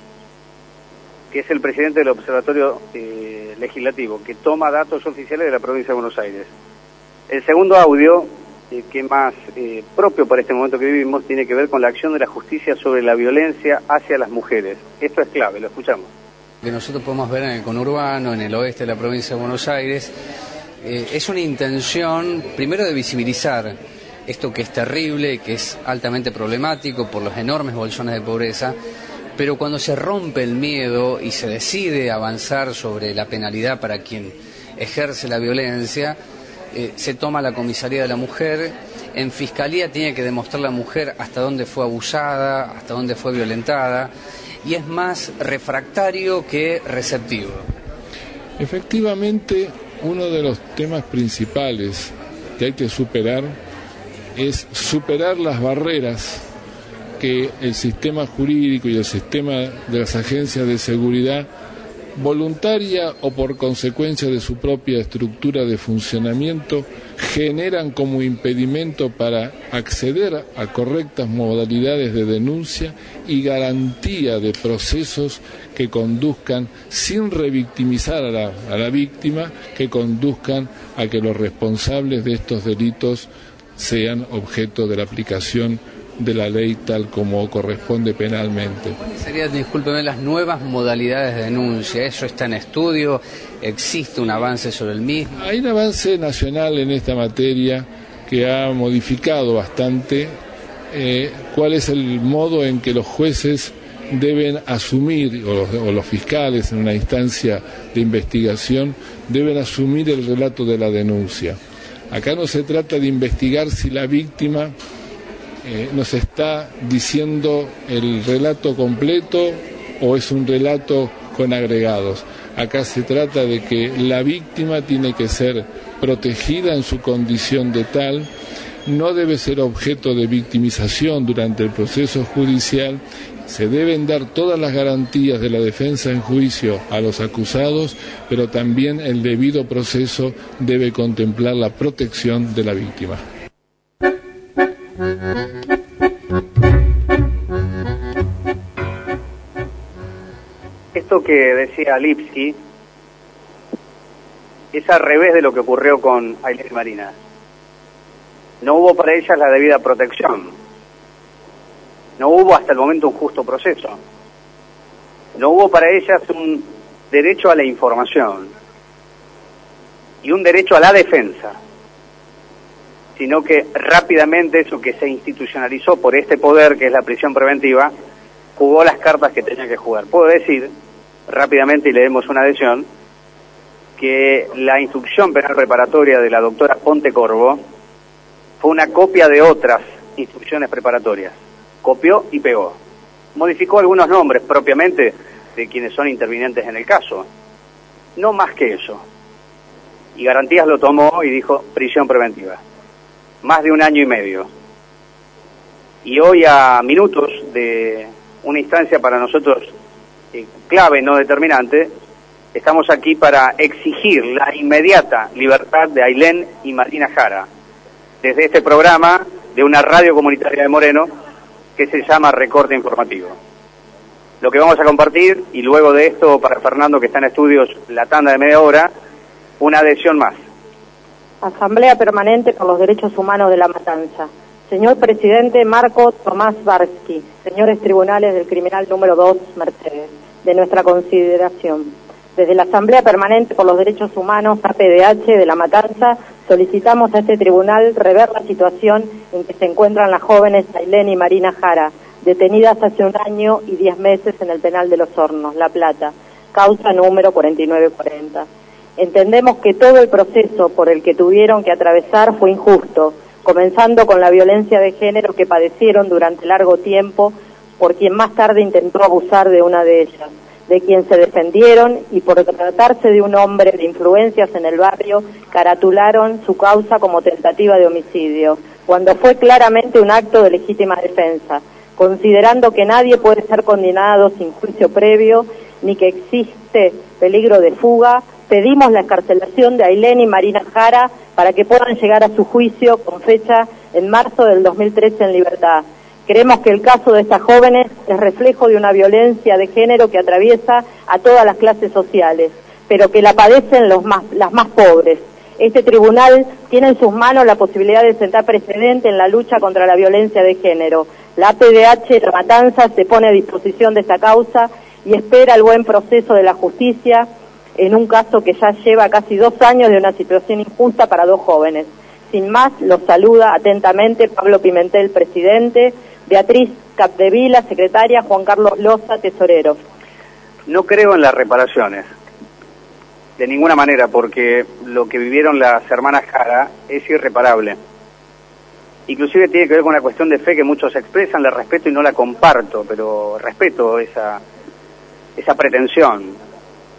que es el presidente del Observatorio eh, Legislativo, que toma datos oficiales de la provincia de Buenos Aires. El segundo audio, eh, que es más eh, propio para este momento que vivimos, tiene que ver con la acción de la justicia sobre la violencia hacia las mujeres. Esto es clave, lo escuchamos. Que nosotros podemos ver en el conurbano, en el oeste de la provincia de Buenos Aires, eh, es una intención, primero, de visibilizar esto que es terrible, que es altamente problemático por los enormes bolsones de pobreza, pero cuando se rompe el miedo y se decide avanzar sobre la penalidad para quien ejerce la violencia, eh, se toma la comisaría de la mujer. En fiscalía tiene que demostrar la mujer hasta dónde fue abusada, hasta dónde fue violentada, y es más refractario que receptivo. Efectivamente, uno de los temas principales que hay que superar es superar las barreras que el sistema jurídico y el sistema de las agencias de seguridad, voluntaria o por consecuencia de su propia estructura de funcionamiento, generan como impedimento para acceder a correctas modalidades de denuncia y garantía de procesos que conduzcan, sin revictimizar a la, a la víctima, que conduzcan a que los responsables de estos delitos sean objeto de la aplicación de la ley tal como corresponde penalmente. ¿Cuáles serían, discúlpeme, las nuevas modalidades de denuncia? ¿Eso está en estudio? ¿Existe un avance sobre el mismo? Hay un avance nacional en esta materia que ha modificado bastante eh, cuál es el modo en que los jueces deben asumir, o los, o los fiscales en una instancia de investigación, deben asumir el relato de la denuncia. Acá no se trata de investigar si la víctima eh, nos está diciendo el relato completo o es un relato con agregados. Acá se trata de que la víctima tiene que ser protegida en su condición de tal, no debe ser objeto de victimización durante el proceso judicial. Se deben dar todas las garantías de la defensa en juicio a los acusados, pero también el debido proceso debe contemplar la protección de la víctima. Esto que decía Lipski es al revés de lo que ocurrió con Ailén y Marina. No hubo para ellas la debida protección. No hubo hasta el momento un justo proceso. No hubo para ellas un derecho a la información y un derecho a la defensa, sino que rápidamente eso que se institucionalizó por este poder, que es la prisión preventiva, jugó las cartas que tenía que jugar. Puedo decir, rápidamente, y leemos una adhesión, que la instrucción penal preparatoria de la doctora Pontecorvo fue una copia de otras instrucciones preparatorias. Copió y pegó. Modificó algunos nombres propiamente de quienes son intervinientes en el caso. No más que eso. Y Garantías lo tomó y dijo prisión preventiva. Más de un año y medio. Y hoy, a minutos de una instancia para nosotros eh, clave, no determinante, estamos aquí para exigir la inmediata libertad de Ailén y Marina Jara, desde este programa de una radio comunitaria de Moreno, que se llama Recorte Informativo. Lo que vamos a compartir, y luego de esto, para Fernando, que está en estudios, la tanda de media hora, una adhesión más. Asamblea Permanente por los Derechos Humanos de La Matanza. Señor Presidente Marco Tomás Barsky, señores tribunales del Criminal número dos, Mercedes, de nuestra consideración. Desde la Asamblea Permanente por los Derechos Humanos, A P D H, de La Matanza, Solicitamos a este tribunal rever la situación en que se encuentran las jóvenes Ailén y Marina Jara, detenidas hace un año y diez meses en el penal de Los Hornos, La Plata, causa número cuarenta y nueve cuarenta. Entendemos que todo el proceso por el que tuvieron que atravesar fue injusto, comenzando con la violencia de género que padecieron durante largo tiempo por quien más tarde intentó abusar de una de ellas, de quien se defendieron y por tratarse de un hombre de influencias en el barrio, caratularon su causa como tentativa de homicidio, cuando fue claramente un acto de legítima defensa, considerando que nadie puede ser condenado sin juicio previo, ni que existe peligro de fuga. Pedimos la excarcelación de Ailén y Marina Jara para que puedan llegar a su juicio con fecha en marzo del dos mil trece en libertad. Creemos que el caso de estas jóvenes es reflejo de una violencia de género que atraviesa a todas las clases sociales, pero que la padecen los más, las más pobres. Este tribunal tiene en sus manos la posibilidad de sentar precedente en la lucha contra la violencia de género. La A P D H La Matanza se pone a disposición de esta causa y espera el buen proceso de la justicia en un caso que ya lleva casi dos años de una situación injusta para dos jóvenes. Sin más, los saluda atentamente Pablo Pimentel, presidente, Beatriz Capdevila, secretaria, Juan Carlos Loza, tesorero. No creo en las reparaciones, de ninguna manera, porque lo que vivieron las hermanas Jara es irreparable. Inclusive tiene que ver con una cuestión de fe que muchos expresan, la respeto y no la comparto, pero respeto esa, esa pretensión.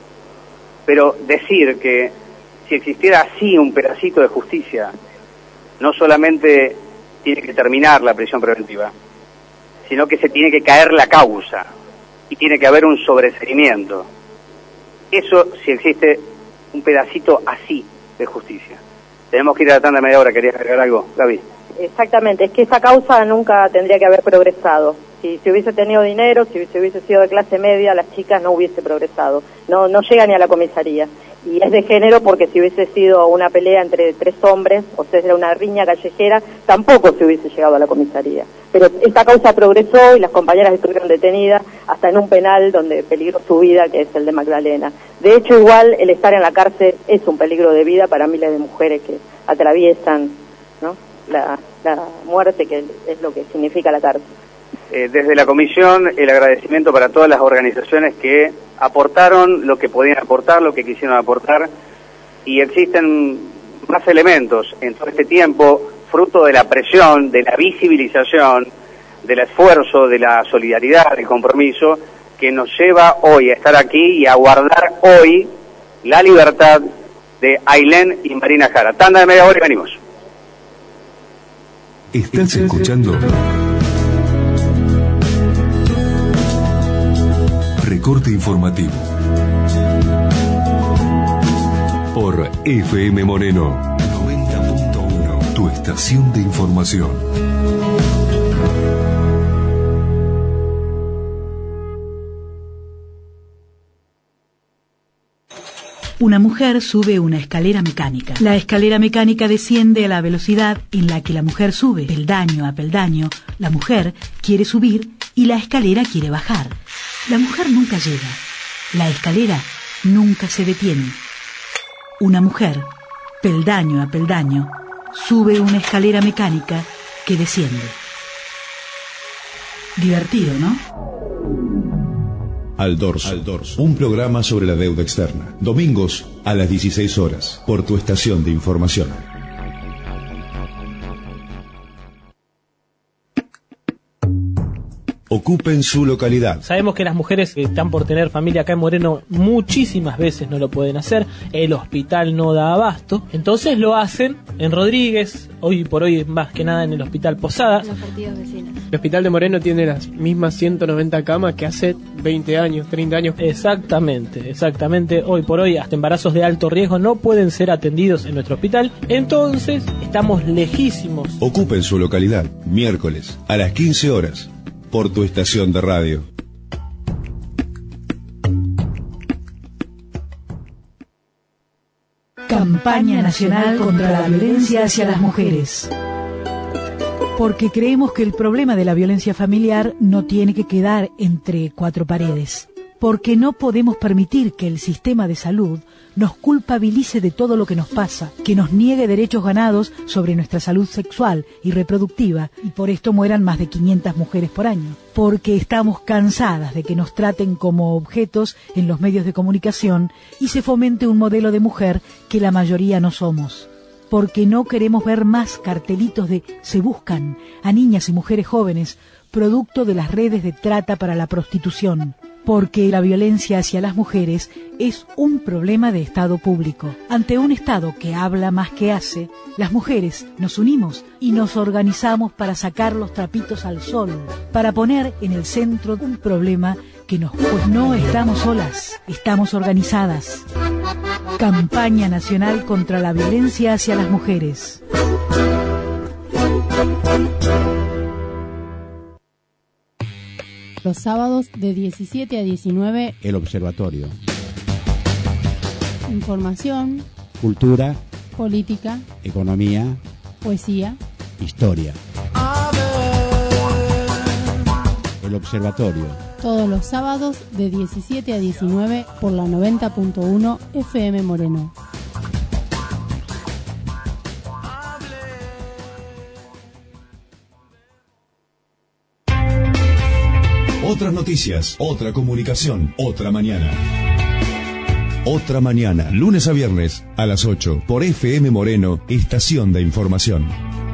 Pero decir que si existiera así un pedacito de justicia, no solamente tiene que terminar la prisión preventiva, sino que se tiene que caer la causa y tiene que haber un sobreseimiento. Eso si existe un pedacito así de justicia. Tenemos que ir a la tanda de media hora. ¿Querías agregar algo, Gaby? Exactamente, es que esa causa nunca tendría que haber progresado. Si se hubiese tenido dinero, si se hubiese sido de clase media, las chicas no hubiese progresado. No, no llega ni a la comisaría. Y es de género porque si hubiese sido una pelea entre tres hombres, o sea, era una riña callejera, tampoco se hubiese llegado a la comisaría. Pero esta causa progresó y las compañeras estuvieron detenidas hasta en un penal donde peligró su vida, que es el de Magdalena. De hecho, igual el estar en la cárcel es un peligro de vida para miles de mujeres que atraviesan, ¿no?, la, la muerte, que es lo que significa la cárcel. Eh, desde la comisión, el agradecimiento para todas las organizaciones que aportaron lo que podían aportar, lo que quisieron aportar, y existen más elementos en todo este tiempo, fruto de la presión, de la visibilización, del esfuerzo, de la solidaridad, del compromiso, que nos lleva hoy a estar aquí y a guardar hoy la libertad de Ailén y Marina Jara. Tanda de media hora y venimos. ¿Estás escuchando? Recorte informativo por F M Moreno noventa punto uno, tu estación de información. Una mujer sube una escalera mecánica. La escalera mecánica desciende a la velocidad en la que la mujer sube. Peldaño a peldaño, la mujer quiere subir y la escalera quiere bajar. La mujer nunca llega. La escalera nunca se detiene. Una mujer, peldaño a peldaño, sube una escalera mecánica que desciende. Divertido, ¿no? Al Dorso, Al Dorso, un programa sobre la deuda externa. Domingos a las dieciséis horas, por tu estación de información. Ocupen su localidad. Sabemos que las mujeres que están por tener familia acá en Moreno muchísimas veces no lo pueden hacer, el hospital no da abasto, entonces lo hacen en Rodríguez, hoy por hoy más que nada en el hospital Posada. Los partidos vecinos. El hospital de Moreno tiene las mismas ciento noventa camas que hace veinte años, treinta años. Exactamente, exactamente, hoy por hoy hasta embarazos de alto riesgo no pueden ser atendidos en nuestro hospital, entonces estamos lejísimos. Ocupen su localidad, miércoles a las quince horas. Por tu estación de radio. Campaña Nacional contra la Violencia hacia las Mujeres. Porque creemos que el problema de la violencia familiar no tiene que quedar entre cuatro paredes. porque no podemos permitir que el sistema de salud nos culpabilice de todo lo que nos pasa, que nos niegue derechos ganados sobre nuestra salud sexual y reproductiva, y por esto mueran más de quinientas mujeres por año. Porque estamos cansadas de que nos traten como objetos en los medios de comunicación y se fomente un modelo de mujer que la mayoría no somos. Porque no queremos ver más cartelitos de "se buscan" a niñas y mujeres jóvenes, producto de las redes de trata para la prostitución. Porque la violencia hacia las mujeres es un problema de Estado público. Ante un Estado que habla más que hace, las mujeres nos unimos y nos organizamos para sacar los trapitos al sol, para poner en el centro un problema que nos... Pues no estamos solas, estamos organizadas. Campaña Nacional contra la Violencia hacia las Mujeres. Los sábados de diecisiete a diecinueve, El Observatorio. Información, Cultura, política, economía, poesía, historia. El Observatorio. Todos los sábados de diecisiete a diecinueve por la noventa punto uno F M Moreno. Otras noticias, otra comunicación, otra mañana. Otra mañana, lunes a viernes a las ocho por F M Moreno, estación de información.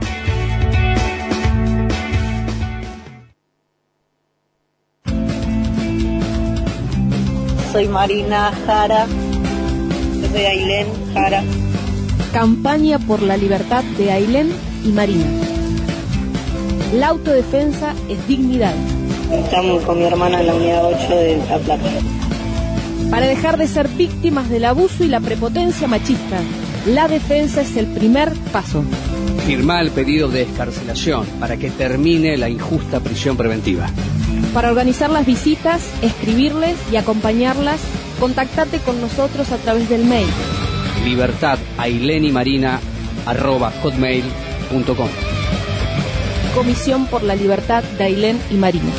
Soy Marina Jara, soy Ailén Jara. Campaña por la libertad de Ailén y Marina. La autodefensa es dignidad. Estamos con mi hermana en la unidad ocho de La Plata. Para dejar de ser víctimas del abuso y la prepotencia machista, la defensa es el primer paso. Firmá el pedido de excarcelación para que termine la injusta prisión preventiva. Para organizar las visitas, escribirles y acompañarlas, contactate con nosotros a través del mail libertad ailén y marina arroba hotmail punto com. Comisión por la Libertad de Ailén y Marina.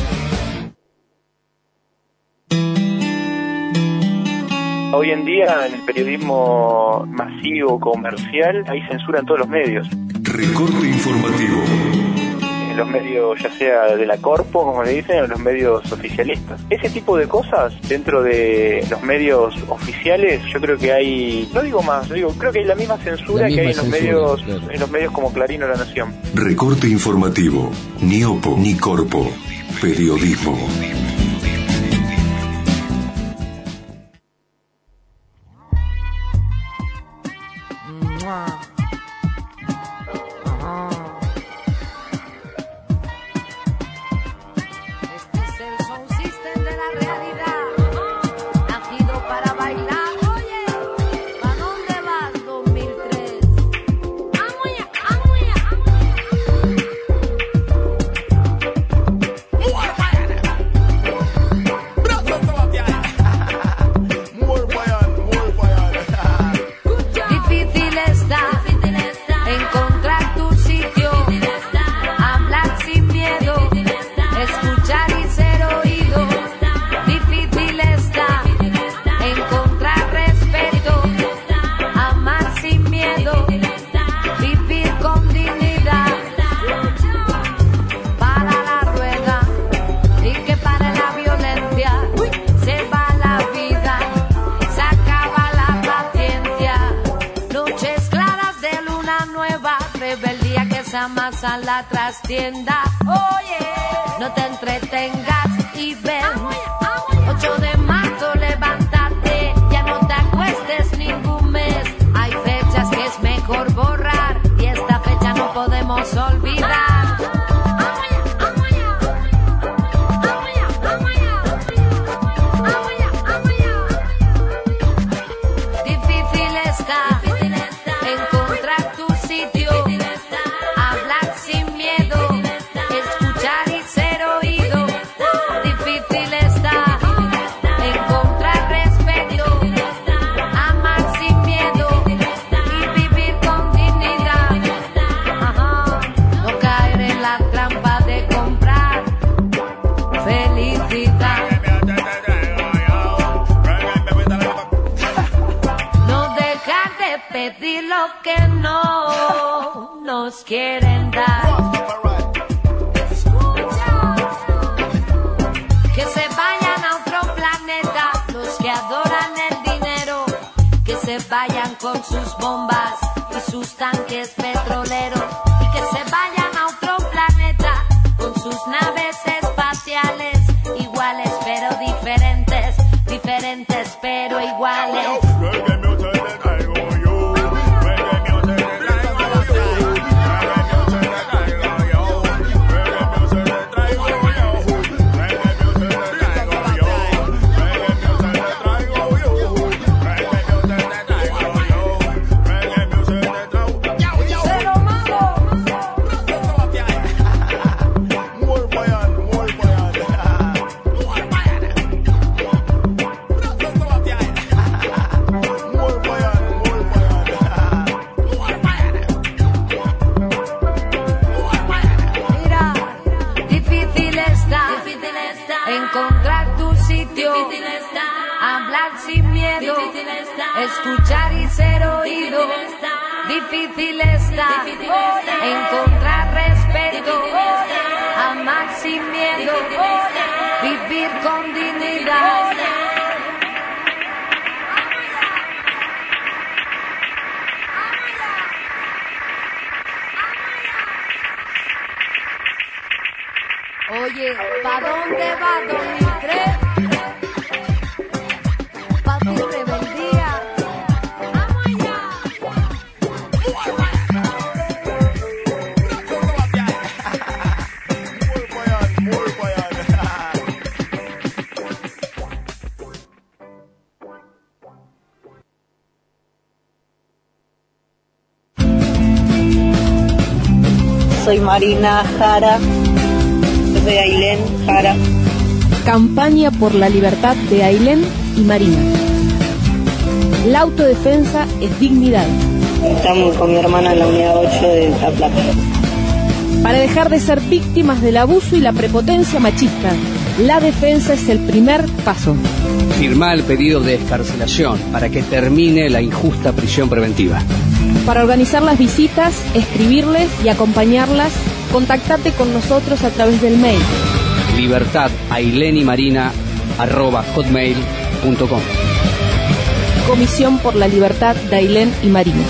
Hoy en día, en el periodismo masivo, comercial, hay censura en todos los medios. Recorte informativo. En los medios, ya sea de la corpo, como le dicen, o en los medios oficialistas. Ese tipo de cosas, dentro de los medios oficiales, yo creo que hay, no digo más, digo, creo que hay la misma censura la misma que hay en los censura, medios, claro. En los medios como Clarín o La Nación. Recorte informativo. Ni opo, ni corpo. Periodismo. A la trastienda, oye, no te entretengas y ven. ocho de marzo, levántate, ya no te acuestes ningún mes. Hay fechas que es mejor borrar y esta fecha no podemos olvidar. Difícil está encontrar tu sitio. Escuchar y ser oído, difícil está pedir lo que no nos quieren dar. Que se vayan a otro planeta los que adoran el dinero, que se vayan con sus bombas y sus tanques petroleros, y que se vayan a otro planeta con sus naves espaciales, iguales pero diferentes, diferentes pero iguales. Encontrar tu sitio, hablar sin miedo, escuchar y ser oído. Difícil está encontrar respeto, amar sin miedo, vivir con dignidad. Oye, ¿pa' dónde va dos mil tres? Pa' tu rebeldía. ¡Vamos allá! Soy Marina Jara. De Ailén Jara. Campaña por la libertad de Ailén y Marina. La autodefensa es dignidad. Estamos con mi hermana en la unidad ocho de La Plata. Para dejar de ser víctimas del abuso y la prepotencia machista, la defensa es el primer paso. Firmá el pedido de excarcelación para que termine la injusta prisión preventiva. Para organizar las visitas, escribirles y acompañarlas, contactate con nosotros a través del mail libertad ailén y marina arroba hotmail punto com. Comisión por la Libertad de Ailén y Marina.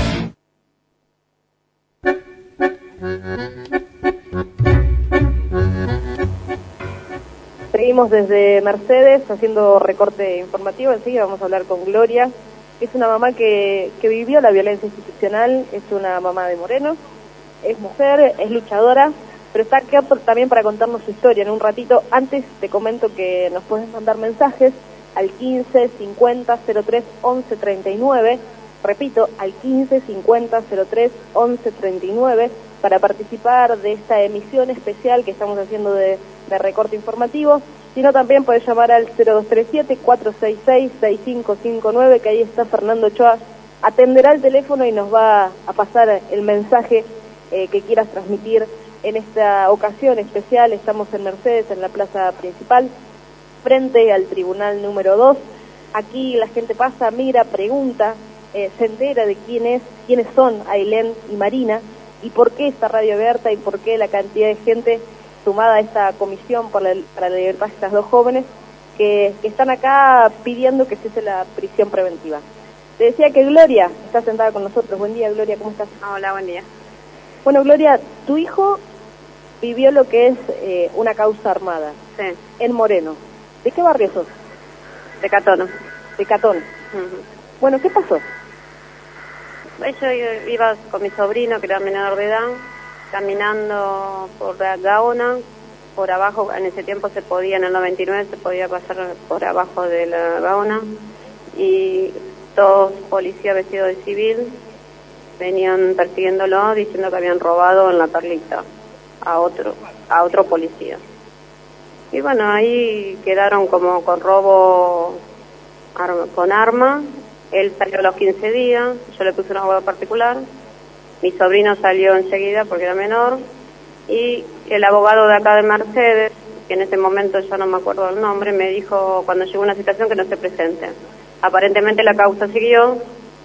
Seguimos desde Mercedes haciendo recorte informativo. Enseguida vamos a hablar con Gloria. Es una mamá que, que vivió la violencia institucional, es una mamá de Moreno, es mujer, es luchadora, pero está aquí también para contarnos su historia en un ratito. Antes te comento que nos puedes mandar mensajes al quince cincuenta cero tres once treinta y nueve, repito, al quince cincuenta cero tres once treinta y nueve, para participar de esta emisión especial que estamos haciendo de, de recorte informativo. Si no, también puedes llamar al cero dos tres siete cuatro seis seis seis cinco cinco nueve, que ahí está Fernando Ochoa, atenderá el teléfono y nos va a pasar el mensaje eh, que quieras transmitir en esta ocasión especial. Estamos en Mercedes, en la plaza principal, frente al tribunal número dos. Aquí la gente pasa, mira, pregunta, eh, se entera de quién es, quiénes son Ailén y Marina, y por qué esta radio abierta y por qué la cantidad de gente sumada a esta comisión por la, para la libertad de estas dos jóvenes que, que están acá pidiendo que cese la prisión preventiva. Te decía que Gloria está sentada con nosotros. Buen día, Gloria, ¿cómo estás? Hola, buen día. Bueno, Gloria, tu hijo vivió lo que es eh, una causa armada. Sí. En Moreno. ¿De qué barrio sos? De Catón. De Catón. Uh-huh. Bueno, ¿qué pasó? Yo iba con mi sobrino, que era menor de edad, caminando por la Gaona, por abajo. En ese tiempo se podía, en el noventa y nueve se podía pasar por abajo de la Gaona, y dos policías vestidos de civil venían persiguiéndolo, diciendo que habían robado en la Perlita a otro a otro policía. Y bueno, ahí quedaron como con robo arma, con arma. Él salió a los quince días, yo le puse una abogado particular. Mi sobrino salió enseguida porque era menor, y el abogado de acá de Mercedes, que en ese momento ya no me acuerdo el nombre, me dijo cuando llegó una citación que no se presente. Aparentemente la causa siguió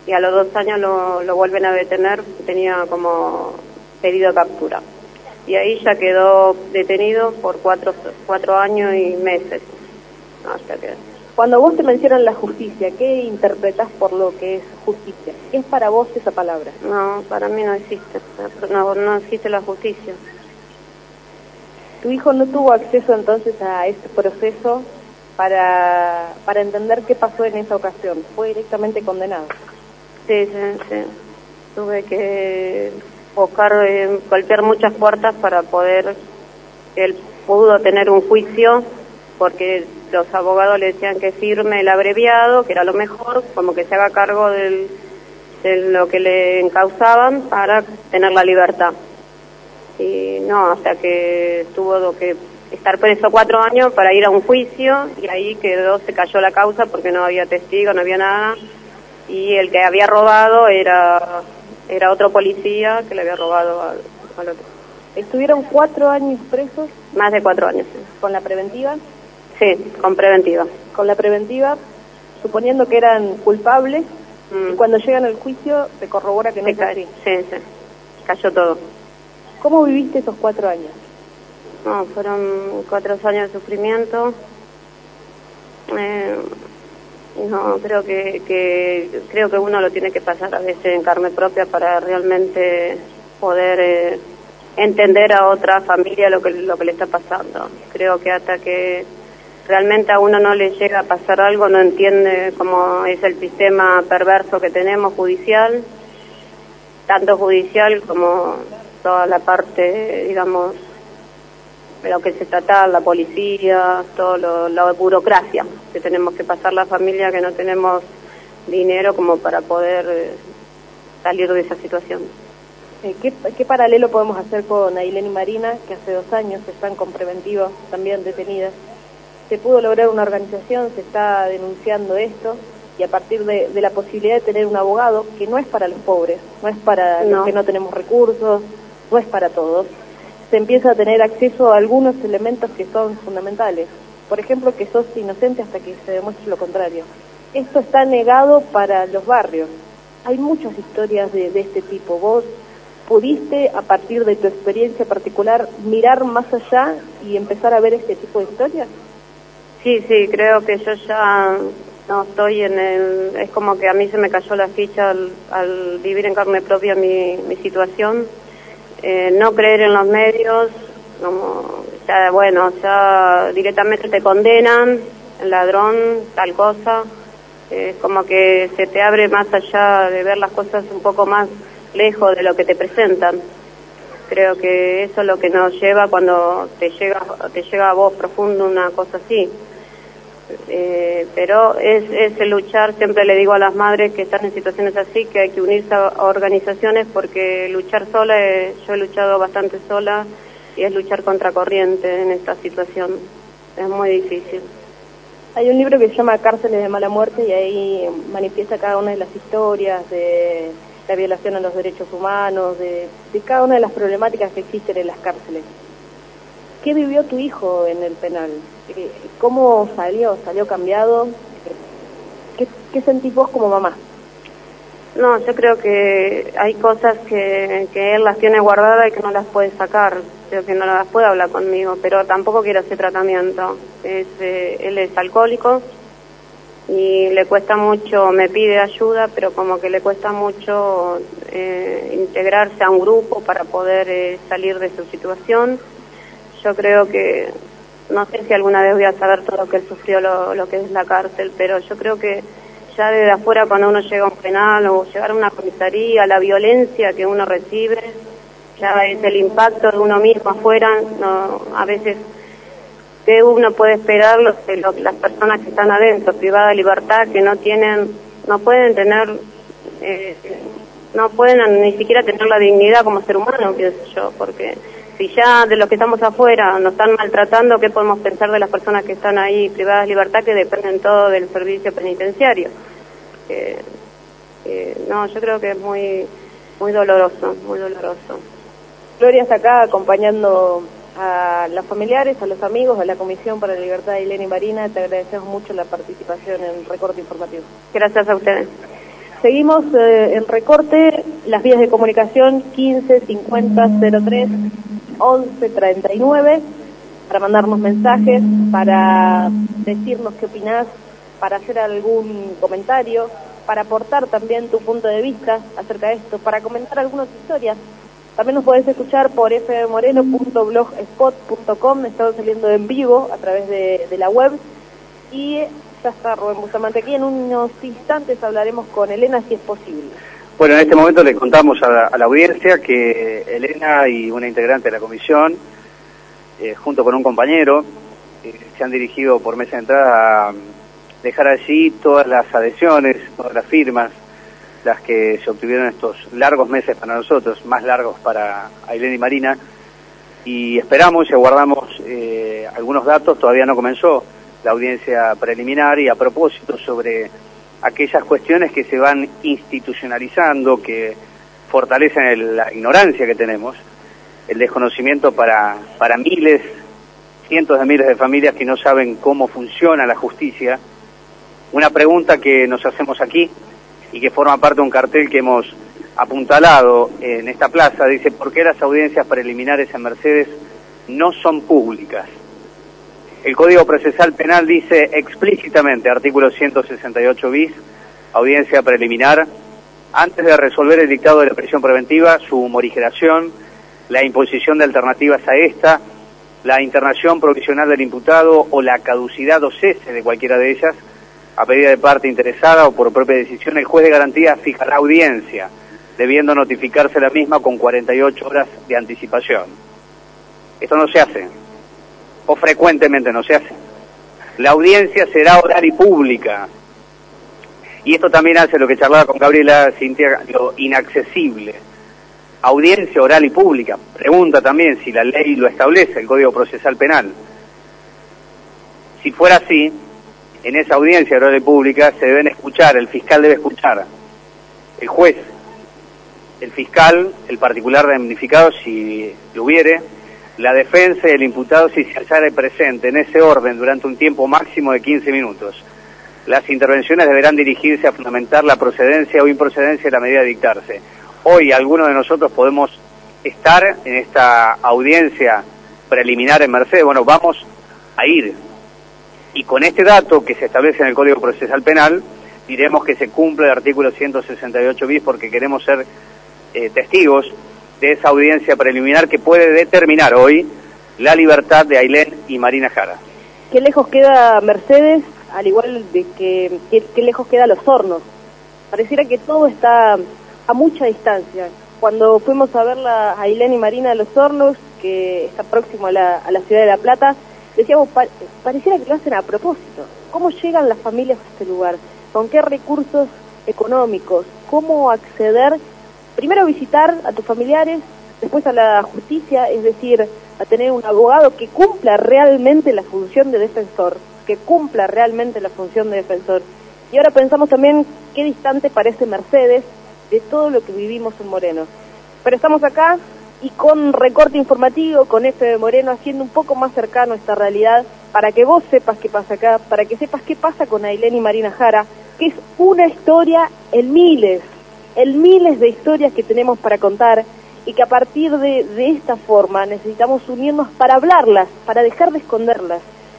y a los dos años lo, lo vuelven a detener, tenía como pedido de captura. Y ahí ya quedó detenido por cuatro, cuatro años y meses. Hasta que... Cuando vos te mencionas la justicia, ¿qué interpretás por lo que es justicia? ¿Qué es para vos esa palabra? No, para mí no existe, no, no existe la justicia. ¿Tu hijo no tuvo acceso entonces a ese proceso para, para entender qué pasó en esa ocasión? ¿Fue directamente condenado? Sí, sí, sí. Tuve que buscar, eh, golpear muchas puertas para poder, él pudo tener un juicio, porque los abogados le decían que firme el abreviado, que era lo mejor, como que se haga cargo del, de lo que le encausaban para tener la libertad. Y no, hasta que tuvo que estar preso cuatro años para ir a un juicio, y ahí quedó, se cayó la causa porque no había testigo, no había nada, y el que había robado era era otro policía que le había robado al, al otro. ¿Estuvieron cuatro años presos? Más de cuatro años, sí. ¿Con la preventiva? Sí, con preventiva. Con la preventiva, suponiendo que eran culpables, mm. y cuando llegan al juicio se corrobora que no es así. Sí, sí, cayó todo. ¿Cómo viviste esos cuatro años? No, fueron cuatro años de sufrimiento. Eh, no, creo que, que creo que uno lo tiene que pasar a veces en carne propia para realmente poder eh, entender a otra familia lo que lo que le está pasando. Creo que hasta que realmente a uno no le llega a pasar algo, no entiende cómo es el sistema perverso que tenemos judicial, tanto judicial como toda la parte, digamos, de lo que se trata, la policía, todo lo, la burocracia que tenemos que pasar la familia, que no tenemos dinero como para poder eh, salir de esa situación. Eh, ¿qué, ¿Qué paralelo podemos hacer con Ailén y Marina, que hace dos años están con preventiva, también detenidas? Se pudo lograr una organización, se está denunciando esto, y a partir de, de la posibilidad de tener un abogado, que no es para los pobres, no es para No. los que no tenemos recursos, no es para todos, se empieza a tener acceso a algunos elementos que son fundamentales. Por ejemplo, que sos inocente hasta que se demuestre lo contrario. Esto está negado para los barrios. Hay muchas historias de, de este tipo. ¿Vos pudiste, a partir de tu experiencia particular, mirar más allá y empezar a ver este tipo de historias? Sí, sí, creo que yo ya no estoy en el... Es como que a mí se me cayó la ficha al, al vivir en carne propia mi, mi situación. Eh, no creer en los medios, como ya, bueno, ya directamente te condenan, ladrón, tal cosa, es eh, como que se te abre más allá de ver las cosas un poco más lejos de lo que te presentan. Creo que eso es lo que nos lleva cuando te llega, te llega a vos profundo una cosa así. Eh, pero es, es el luchar, siempre le digo a las madres que están en situaciones así que hay que unirse a, a organizaciones, porque luchar sola, eh, yo he luchado bastante sola, y es luchar contra corriente en esta situación, es muy difícil. Hay un libro que se llama Cárceles de Mala Muerte, y ahí manifiesta cada una de las historias de la violación a los derechos humanos, de, de cada una de las problemáticas que existen en las cárceles. ¿Qué vivió tu hijo en el penal? ¿Cómo salió? ¿Salió cambiado? ¿Qué, qué sentís vos como mamá? No, yo creo que hay cosas que, que él las tiene guardadas y que no las puede sacar. Creo que no las puede hablar conmigo, pero tampoco quiere hacer tratamiento. Es, eh, él es alcohólico y le cuesta mucho, me pide ayuda, pero como que le cuesta mucho eh, integrarse a un grupo para poder eh, salir de su situación. Yo creo que, no sé si alguna vez voy a saber todo lo que él sufrió, lo, lo que es la cárcel, pero yo creo que ya desde afuera, cuando uno llega a un penal o llegar a una comisaría, la violencia que uno recibe, ya es el impacto de uno mismo afuera. No, a veces, ¿qué uno puede esperar lo, lo, las personas que están adentro, privadas de libertad, que no tienen, no pueden tener, eh, no pueden ni siquiera tener la dignidad como ser humano, pienso yo, porque si ya de los que estamos afuera nos están maltratando, ¿qué podemos pensar de las personas que están ahí privadas de libertad, que dependen todo del servicio penitenciario? Eh, eh, no, yo creo que es muy muy doloroso, muy doloroso. Gloria está acá acompañando a los familiares, a los amigos, a la Comisión para la Libertad de Ailén y Marina. Te agradecemos mucho la participación en el recorte informativo. Gracias a ustedes. seguimos eh, en recorte, las vías de comunicación quince cincuenta cero tres once treinta y nueve para mandarnos mensajes, para decirnos qué opinás, para hacer algún comentario, para aportar también tu punto de vista acerca de esto, para comentar algunas historias. También nos podés escuchar por f m moreno punto blogspot punto com, estamos saliendo en vivo a través de, de la web. Y ya está Rubén Bustamante aquí, en unos instantes hablaremos con Elena si es posible. Bueno, en este momento le contamos a la, a la audiencia que Elena y una integrante de la comisión, eh, junto con un compañero, eh, se han dirigido por mesa de entrada a dejar allí todas las adhesiones, todas las firmas, las que se obtuvieron estos largos meses para nosotros, más largos para Ailén y Marina, y esperamos y aguardamos eh, algunos datos. Todavía no comenzó la audiencia preliminar, y a propósito sobre aquellas cuestiones que se van institucionalizando, que fortalecen el, la ignorancia que tenemos, el desconocimiento para, para miles, cientos de miles de familias que no saben cómo funciona la justicia. Una pregunta que nos hacemos aquí y que forma parte de un cartel que hemos apuntalado en esta plaza, dice: ¿por qué las audiencias preliminares en Mercedes no son públicas? El Código Procesal Penal dice explícitamente, artículo ciento sesenta y ocho bis, audiencia preliminar, antes de resolver el dictado de la prisión preventiva, su morigeración, la imposición de alternativas a esta, la internación provisional del imputado o la caducidad o cese de cualquiera de ellas, a pedida de parte interesada o por propia decisión, el juez de garantía fijará audiencia, debiendo notificarse la misma con cuarenta y ocho horas de anticipación. Esto no se hace, o frecuentemente no se hace. La audiencia será oral y pública, y esto también hace lo que charlaba con Gabriela Cintia, lo inaccesible. Audiencia oral y pública, pregunta también si la ley lo establece, el Código Procesal Penal. Si fuera así, en esa audiencia oral y pública se deben escuchar, el fiscal debe escuchar, el juez, el fiscal, el particular damnificado si lo hubiere, la defensa y el imputado si se hallara presente, en ese orden durante un tiempo máximo de quince minutos. Las intervenciones deberán dirigirse a fundamentar la procedencia o improcedencia de la medida a dictarse. Hoy algunos de nosotros podemos estar en esta audiencia preliminar en Mercedes. Bueno, vamos a ir. Y con este dato que se establece en el Código Procesal Penal, diremos que se cumple el artículo ciento sesenta y ocho bis, porque queremos ser eh, testigos de esa audiencia preliminar que puede determinar hoy la libertad de Ailén y Marina Jara. ¿Qué lejos queda Mercedes, al igual de que qué, qué lejos queda Los Hornos? Pareciera que todo está a mucha distancia. Cuando fuimos a ver a Ailén y Marina de Los Hornos, que está próximo a la, a la ciudad de La Plata, decíamos, pa pareciera que lo hacen a propósito. ¿Cómo llegan las familias a este lugar? ¿Con qué recursos económicos? ¿Cómo acceder? Primero a visitar a tus familiares, después a la justicia, es decir, a tener un abogado que cumpla realmente la función de defensor, que cumpla realmente la función de defensor. Y ahora pensamos también qué distante parece Mercedes de todo lo que vivimos en Moreno. Pero estamos acá y con recorte informativo, con F M Moreno, haciendo un poco más cercano esta realidad, para que vos sepas qué pasa acá, para que sepas qué pasa con Ailén y Marina Jara, que es una historia en miles, en miles de historias que tenemos para contar, y que a partir de, de esta forma necesitamos unirnos para hablarlas, para dejar de esconderlas.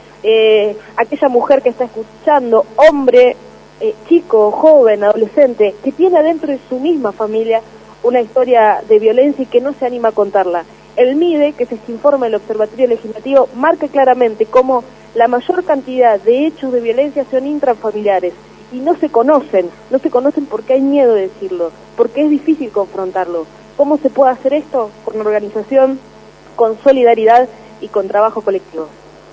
Eh, aquella mujer que está escuchando, hombre, eh, chico, joven, adolescente, que tiene adentro de su misma familia una historia de violencia y que no se anima a contarla. El MIDE, que es este informe del Observatorio Legislativo, marca claramente cómo la mayor cantidad de hechos de violencia son intrafamiliares y no se conocen, no se conocen porque hay miedo de decirlo, porque es difícil confrontarlo. ¿Cómo se puede hacer esto? Con organización, con solidaridad y con trabajo colectivo.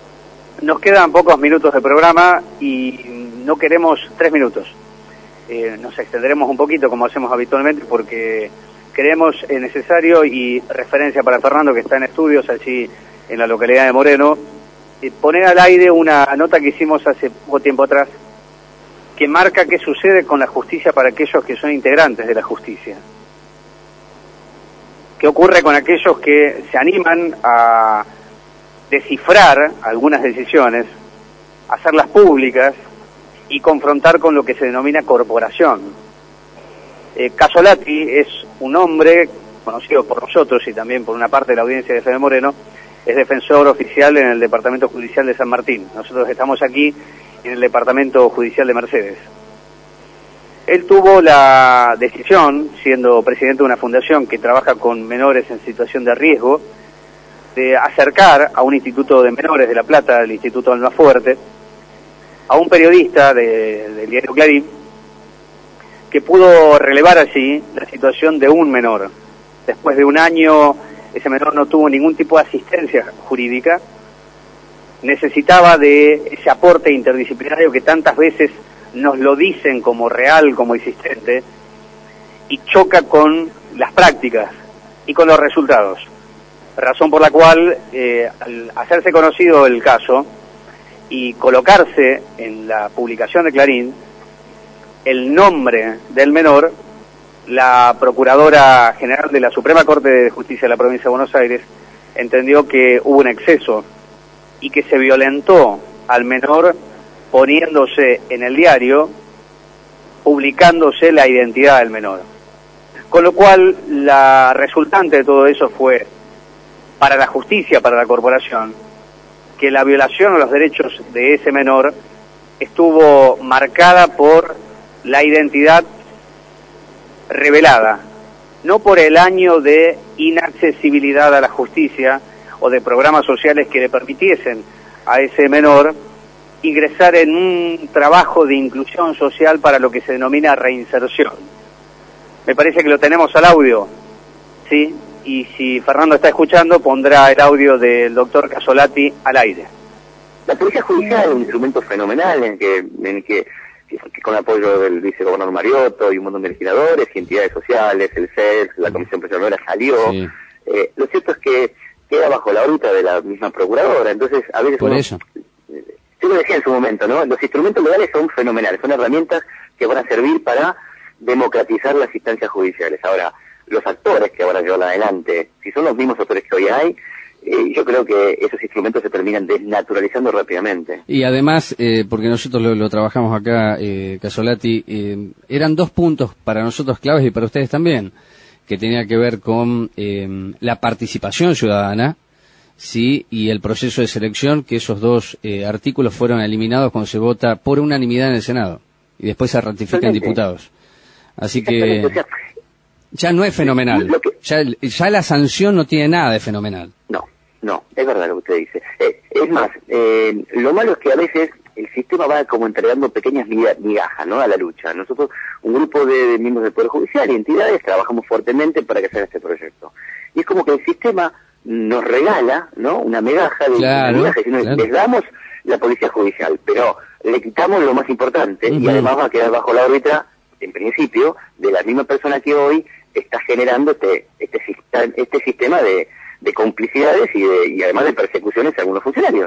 Nos quedan pocos minutos de programa y no queremos tres minutos. Eh, nos extenderemos un poquito como hacemos habitualmente porque creemos eh, necesario, y referencia para Fernando que está en estudios allí en la localidad de Moreno, eh, poner al aire una nota que hicimos hace poco tiempo atrás que marca qué sucede con la justicia para aquellos que son integrantes de la justicia. ¿Qué ocurre con aquellos que se animan a descifrar algunas decisiones, hacerlas públicas y confrontar con lo que se denomina corporación? Eh, Casolati es un hombre conocido por nosotros y también por una parte de la audiencia de F M Moreno, es defensor oficial en el Departamento Judicial de San Martín. Nosotros estamos aquí en el Departamento Judicial de Mercedes. Él tuvo la decisión, siendo presidente de una fundación que trabaja con menores en situación de riesgo, de acercar a un instituto de menores de La Plata, el Instituto Almafuerte, a un periodista de, del diario Clarín, que pudo relevar allí la situación de un menor. Después de un año, ese menor no tuvo ningún tipo de asistencia jurídica, necesitaba de ese aporte interdisciplinario que tantas veces nos lo dicen como real, como existente, y choca con las prácticas y con los resultados. Razón por la cual, eh, al hacerse conocido el caso y colocarse en la publicación de Clarín el nombre del menor, la Procuradora General de la Suprema Corte de Justicia de la Provincia de Buenos Aires entendió que hubo un exceso y que se violentó al menor poniéndose en el diario, publicándose la identidad del menor. Con lo cual, la resultante de todo eso fue, para la justicia, para la corporación, que la violación a los derechos de ese menor estuvo marcada por la identidad revelada, no por el año de inaccesibilidad a la justicia o de programas sociales que le permitiesen a ese menor ingresar en un trabajo de inclusión social para lo que se denomina reinserción. Me parece que lo tenemos al audio, ¿sí? Y si Fernando está escuchando, pondrá el audio del doctor Casolati al aire. La policía judicial es un instrumento fenomenal en que, en que, que con apoyo del vicegobernador Mariotto y un montón de legisladores y entidades sociales, el C E S, la Comisión Presionera salió. Sí. Eh, lo cierto es que queda bajo la órbita de la misma procuradora, entonces a veces... Por uno, eso. Yo lo decía en su momento, ¿no? Los instrumentos legales son fenomenales, son herramientas que van a servir para democratizar las instancias judiciales. Ahora, los actores que van a llevar adelante, si son los mismos actores que hoy hay, eh, yo creo que esos instrumentos se terminan desnaturalizando rápidamente. Y además, eh, porque nosotros lo, lo trabajamos acá, eh, Casolati, eh, eran dos puntos para nosotros claves y para ustedes también, que tenía que ver con eh, la participación ciudadana, sí, y el proceso de selección, que esos dos eh, artículos fueron eliminados cuando se vota por unanimidad en el Senado y después se ratifican en diputados. Así que ya no es fenomenal, ya, ya la sanción no tiene nada de fenomenal. No, no, es verdad lo que usted dice. Eh, es más, eh, lo malo es que a veces el sistema va como entregando pequeñas migajas, ¿no?, a la lucha. Nosotros, un grupo de, de miembros del Poder Judicial y entidades, trabajamos fuertemente para que sea este proyecto. Y es como que el sistema nos regala, ¿no?, una migaja de claro, migaja, sino claro. Les damos la policía judicial, pero le quitamos lo más importante Uh-huh. y además va a quedar bajo la órbita, en principio, de la misma persona que hoy está generando este este, este sistema de, de complicidades y, de, y además de persecuciones a algunos funcionarios.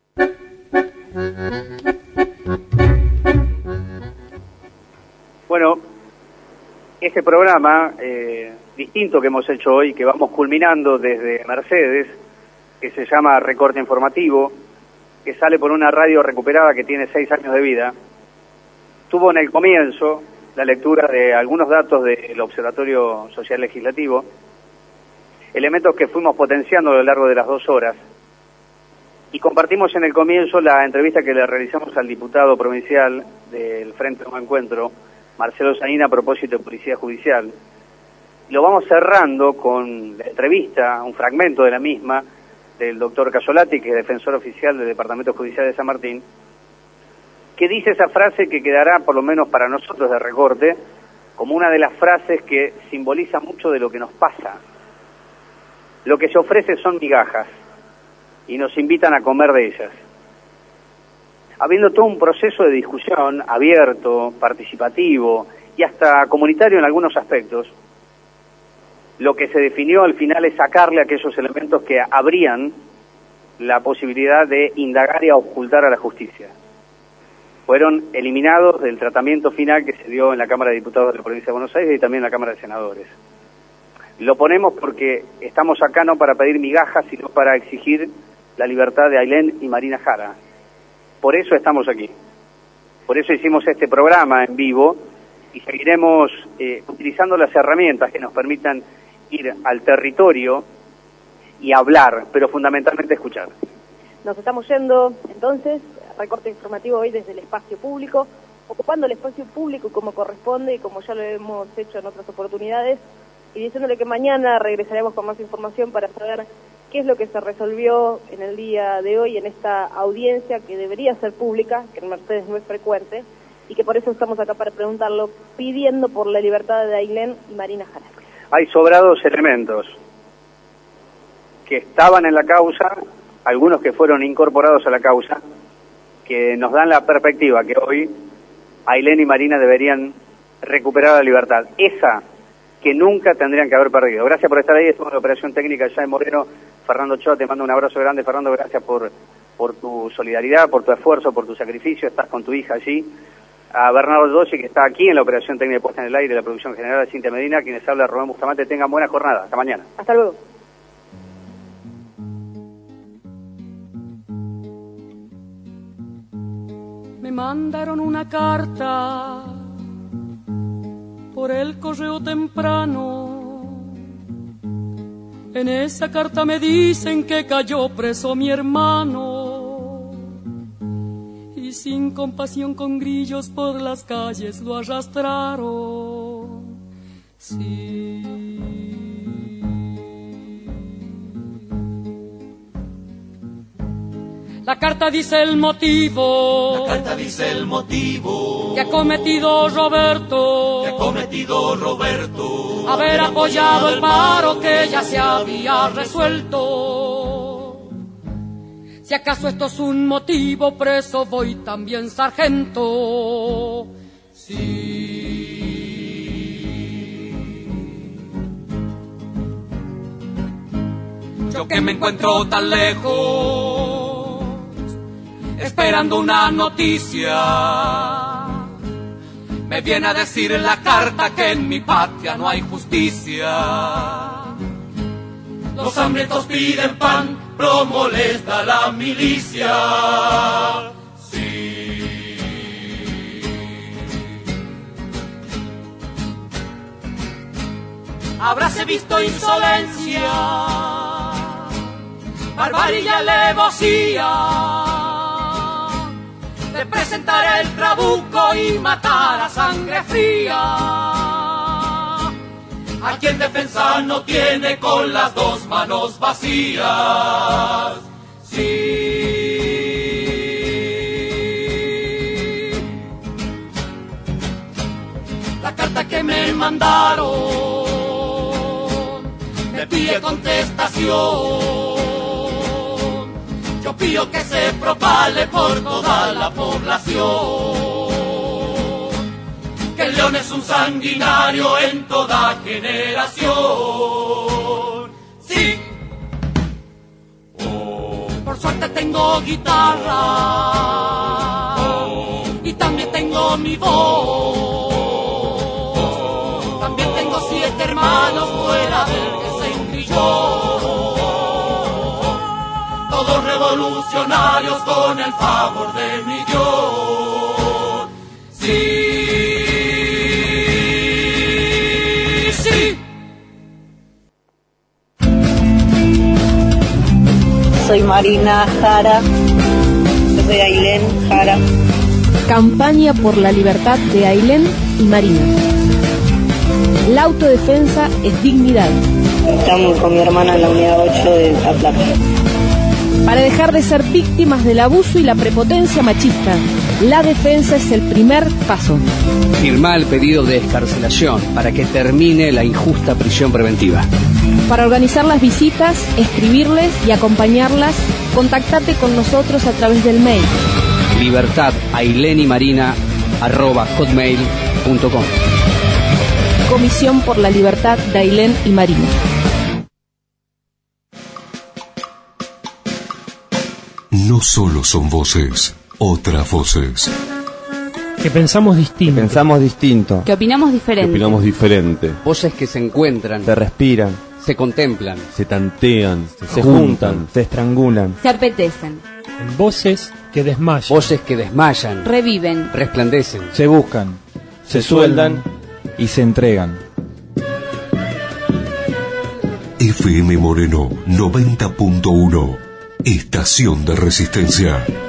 Bueno, este programa eh, distinto que hemos hecho hoy, que vamos culminando desde Mercedes, que se llama Recorte Informativo, que sale por una radio recuperada que tiene seis años de vida, tuvo en el comienzo la lectura de algunos datos del Observatorio Social Legislativo, elementos que fuimos potenciando a lo largo de las dos horas, y compartimos en el comienzo la entrevista que le realizamos al diputado provincial del Frente Nuevo Encuentro, Marcelo Zanina, a propósito de Policía Judicial. Lo vamos cerrando con la entrevista, un fragmento de la misma, del doctor Casolati, que es defensor oficial del Departamento Judicial de San Martín, que dice esa frase que quedará, por lo menos para nosotros de Recorte, como una de las frases que simboliza mucho de lo que nos pasa. Lo que se ofrece son migajas, y nos invitan a comer de ellas. Habiendo todo un proceso de discusión abierto, participativo y hasta comunitario en algunos aspectos, lo que se definió al final es sacarle aquellos elementos que abrían la posibilidad de indagar y ocultar a la justicia. Fueron eliminados del tratamiento final que se dio en la Cámara de Diputados de la Provincia de Buenos Aires y también en la Cámara de Senadores. Lo ponemos porque estamos acá no para pedir migajas, sino para exigir la libertad de Ailén y Marina Jara. Por eso estamos aquí. Por eso hicimos este programa en vivo y seguiremos eh, utilizando las herramientas que nos permitan ir al territorio y hablar, pero fundamentalmente escuchar. Nos estamos yendo, entonces, recorte informativo hoy desde el espacio público, ocupando el espacio público como corresponde y como ya lo hemos hecho en otras oportunidades, y diciéndole que mañana regresaremos con más información para saber qué es lo que se resolvió en el día de hoy en esta audiencia que debería ser pública, que en Mercedes no es frecuente, y que por eso estamos acá para preguntarlo, pidiendo por la libertad de Ailén y Marina Jara. Hay sobrados elementos que estaban en la causa, algunos que fueron incorporados a la causa, que nos dan la perspectiva que hoy Ailén y Marina deberían recuperar la libertad, esa que nunca tendrían que haber perdido. Gracias por estar ahí, estamos en la operación técnica ya en Moreno. Fernando Ochoa, te mando un abrazo grande. Fernando, gracias por, por tu solidaridad, por tu esfuerzo, por tu sacrificio, estás con tu hija allí. A Bernardo Dossi, que está aquí en la operación técnica de puesta en el aire, la producción general de Cintia Medina, quienes habla Rubén Bustamante. Tengan buena jornada, hasta mañana. Hasta luego. Me mandaron una carta por el correo temprano. En esa carta me dicen que cayó preso mi hermano, y sin compasión con grillos por las calles lo arrastraron. Sí. La carta dice el motivo. La carta dice el motivo que ha cometido Roberto. Que ha cometido Roberto. Haber apoyado el paro que ya se había resuelto. Si acaso esto es un motivo, preso voy también, sargento. Sí. Yo que me encuentro tan lejos, esperando una noticia, me viene a decir en la carta que en mi patria no hay justicia. Los hambrientos piden pan, pero molesta la milicia. Sí. Habráse visto insolencia, barbarie y alevosía, de presentar el trabuco y matar a sangre fría. A quien defensa no tiene con las dos manos vacías. Sí. La carta que me mandaron me pide contestación. Yo pido que se propale por toda la población que el león es un sanguinario en toda generación. Sí. Oh. Por suerte tengo guitarra. Oh. Y también tengo mi voz. Oh. También tengo siete hermanos fuera del que se engrilló. Todos revolucionarios con el favor de mi Dios. Sí. Soy Marina Jara. Yo soy Ailén Jara. Campaña por la libertad de Ailén y Marina. La autodefensa es dignidad. Estamos con mi hermana en la unidad ocho de La Plata. Para dejar de ser víctimas del abuso y la prepotencia machista, la defensa es el primer paso. Firmá el pedido de excarcelación para que termine la injusta prisión preventiva. Para organizar las visitas, escribirles y acompañarlas, contactate con nosotros a través del mail libertad ailén y marina arroba hotmail punto com. Comisión por la libertad de Ailén y Marina. No solo son voces, otras voces. Que pensamos distinto. Pensamos distinto. Que opinamos diferente. Que opinamos diferente. Voces que se encuentran. Se respiran. Se contemplan. Se tantean. Se, se juntan, juntan. Se estrangulan. Se apetecen. En voces que desmayan. Voces que desmayan. Reviven. Resplandecen. Se buscan. se sueldan y se entregan. F M Moreno noventa punto uno, Estación de Resistencia.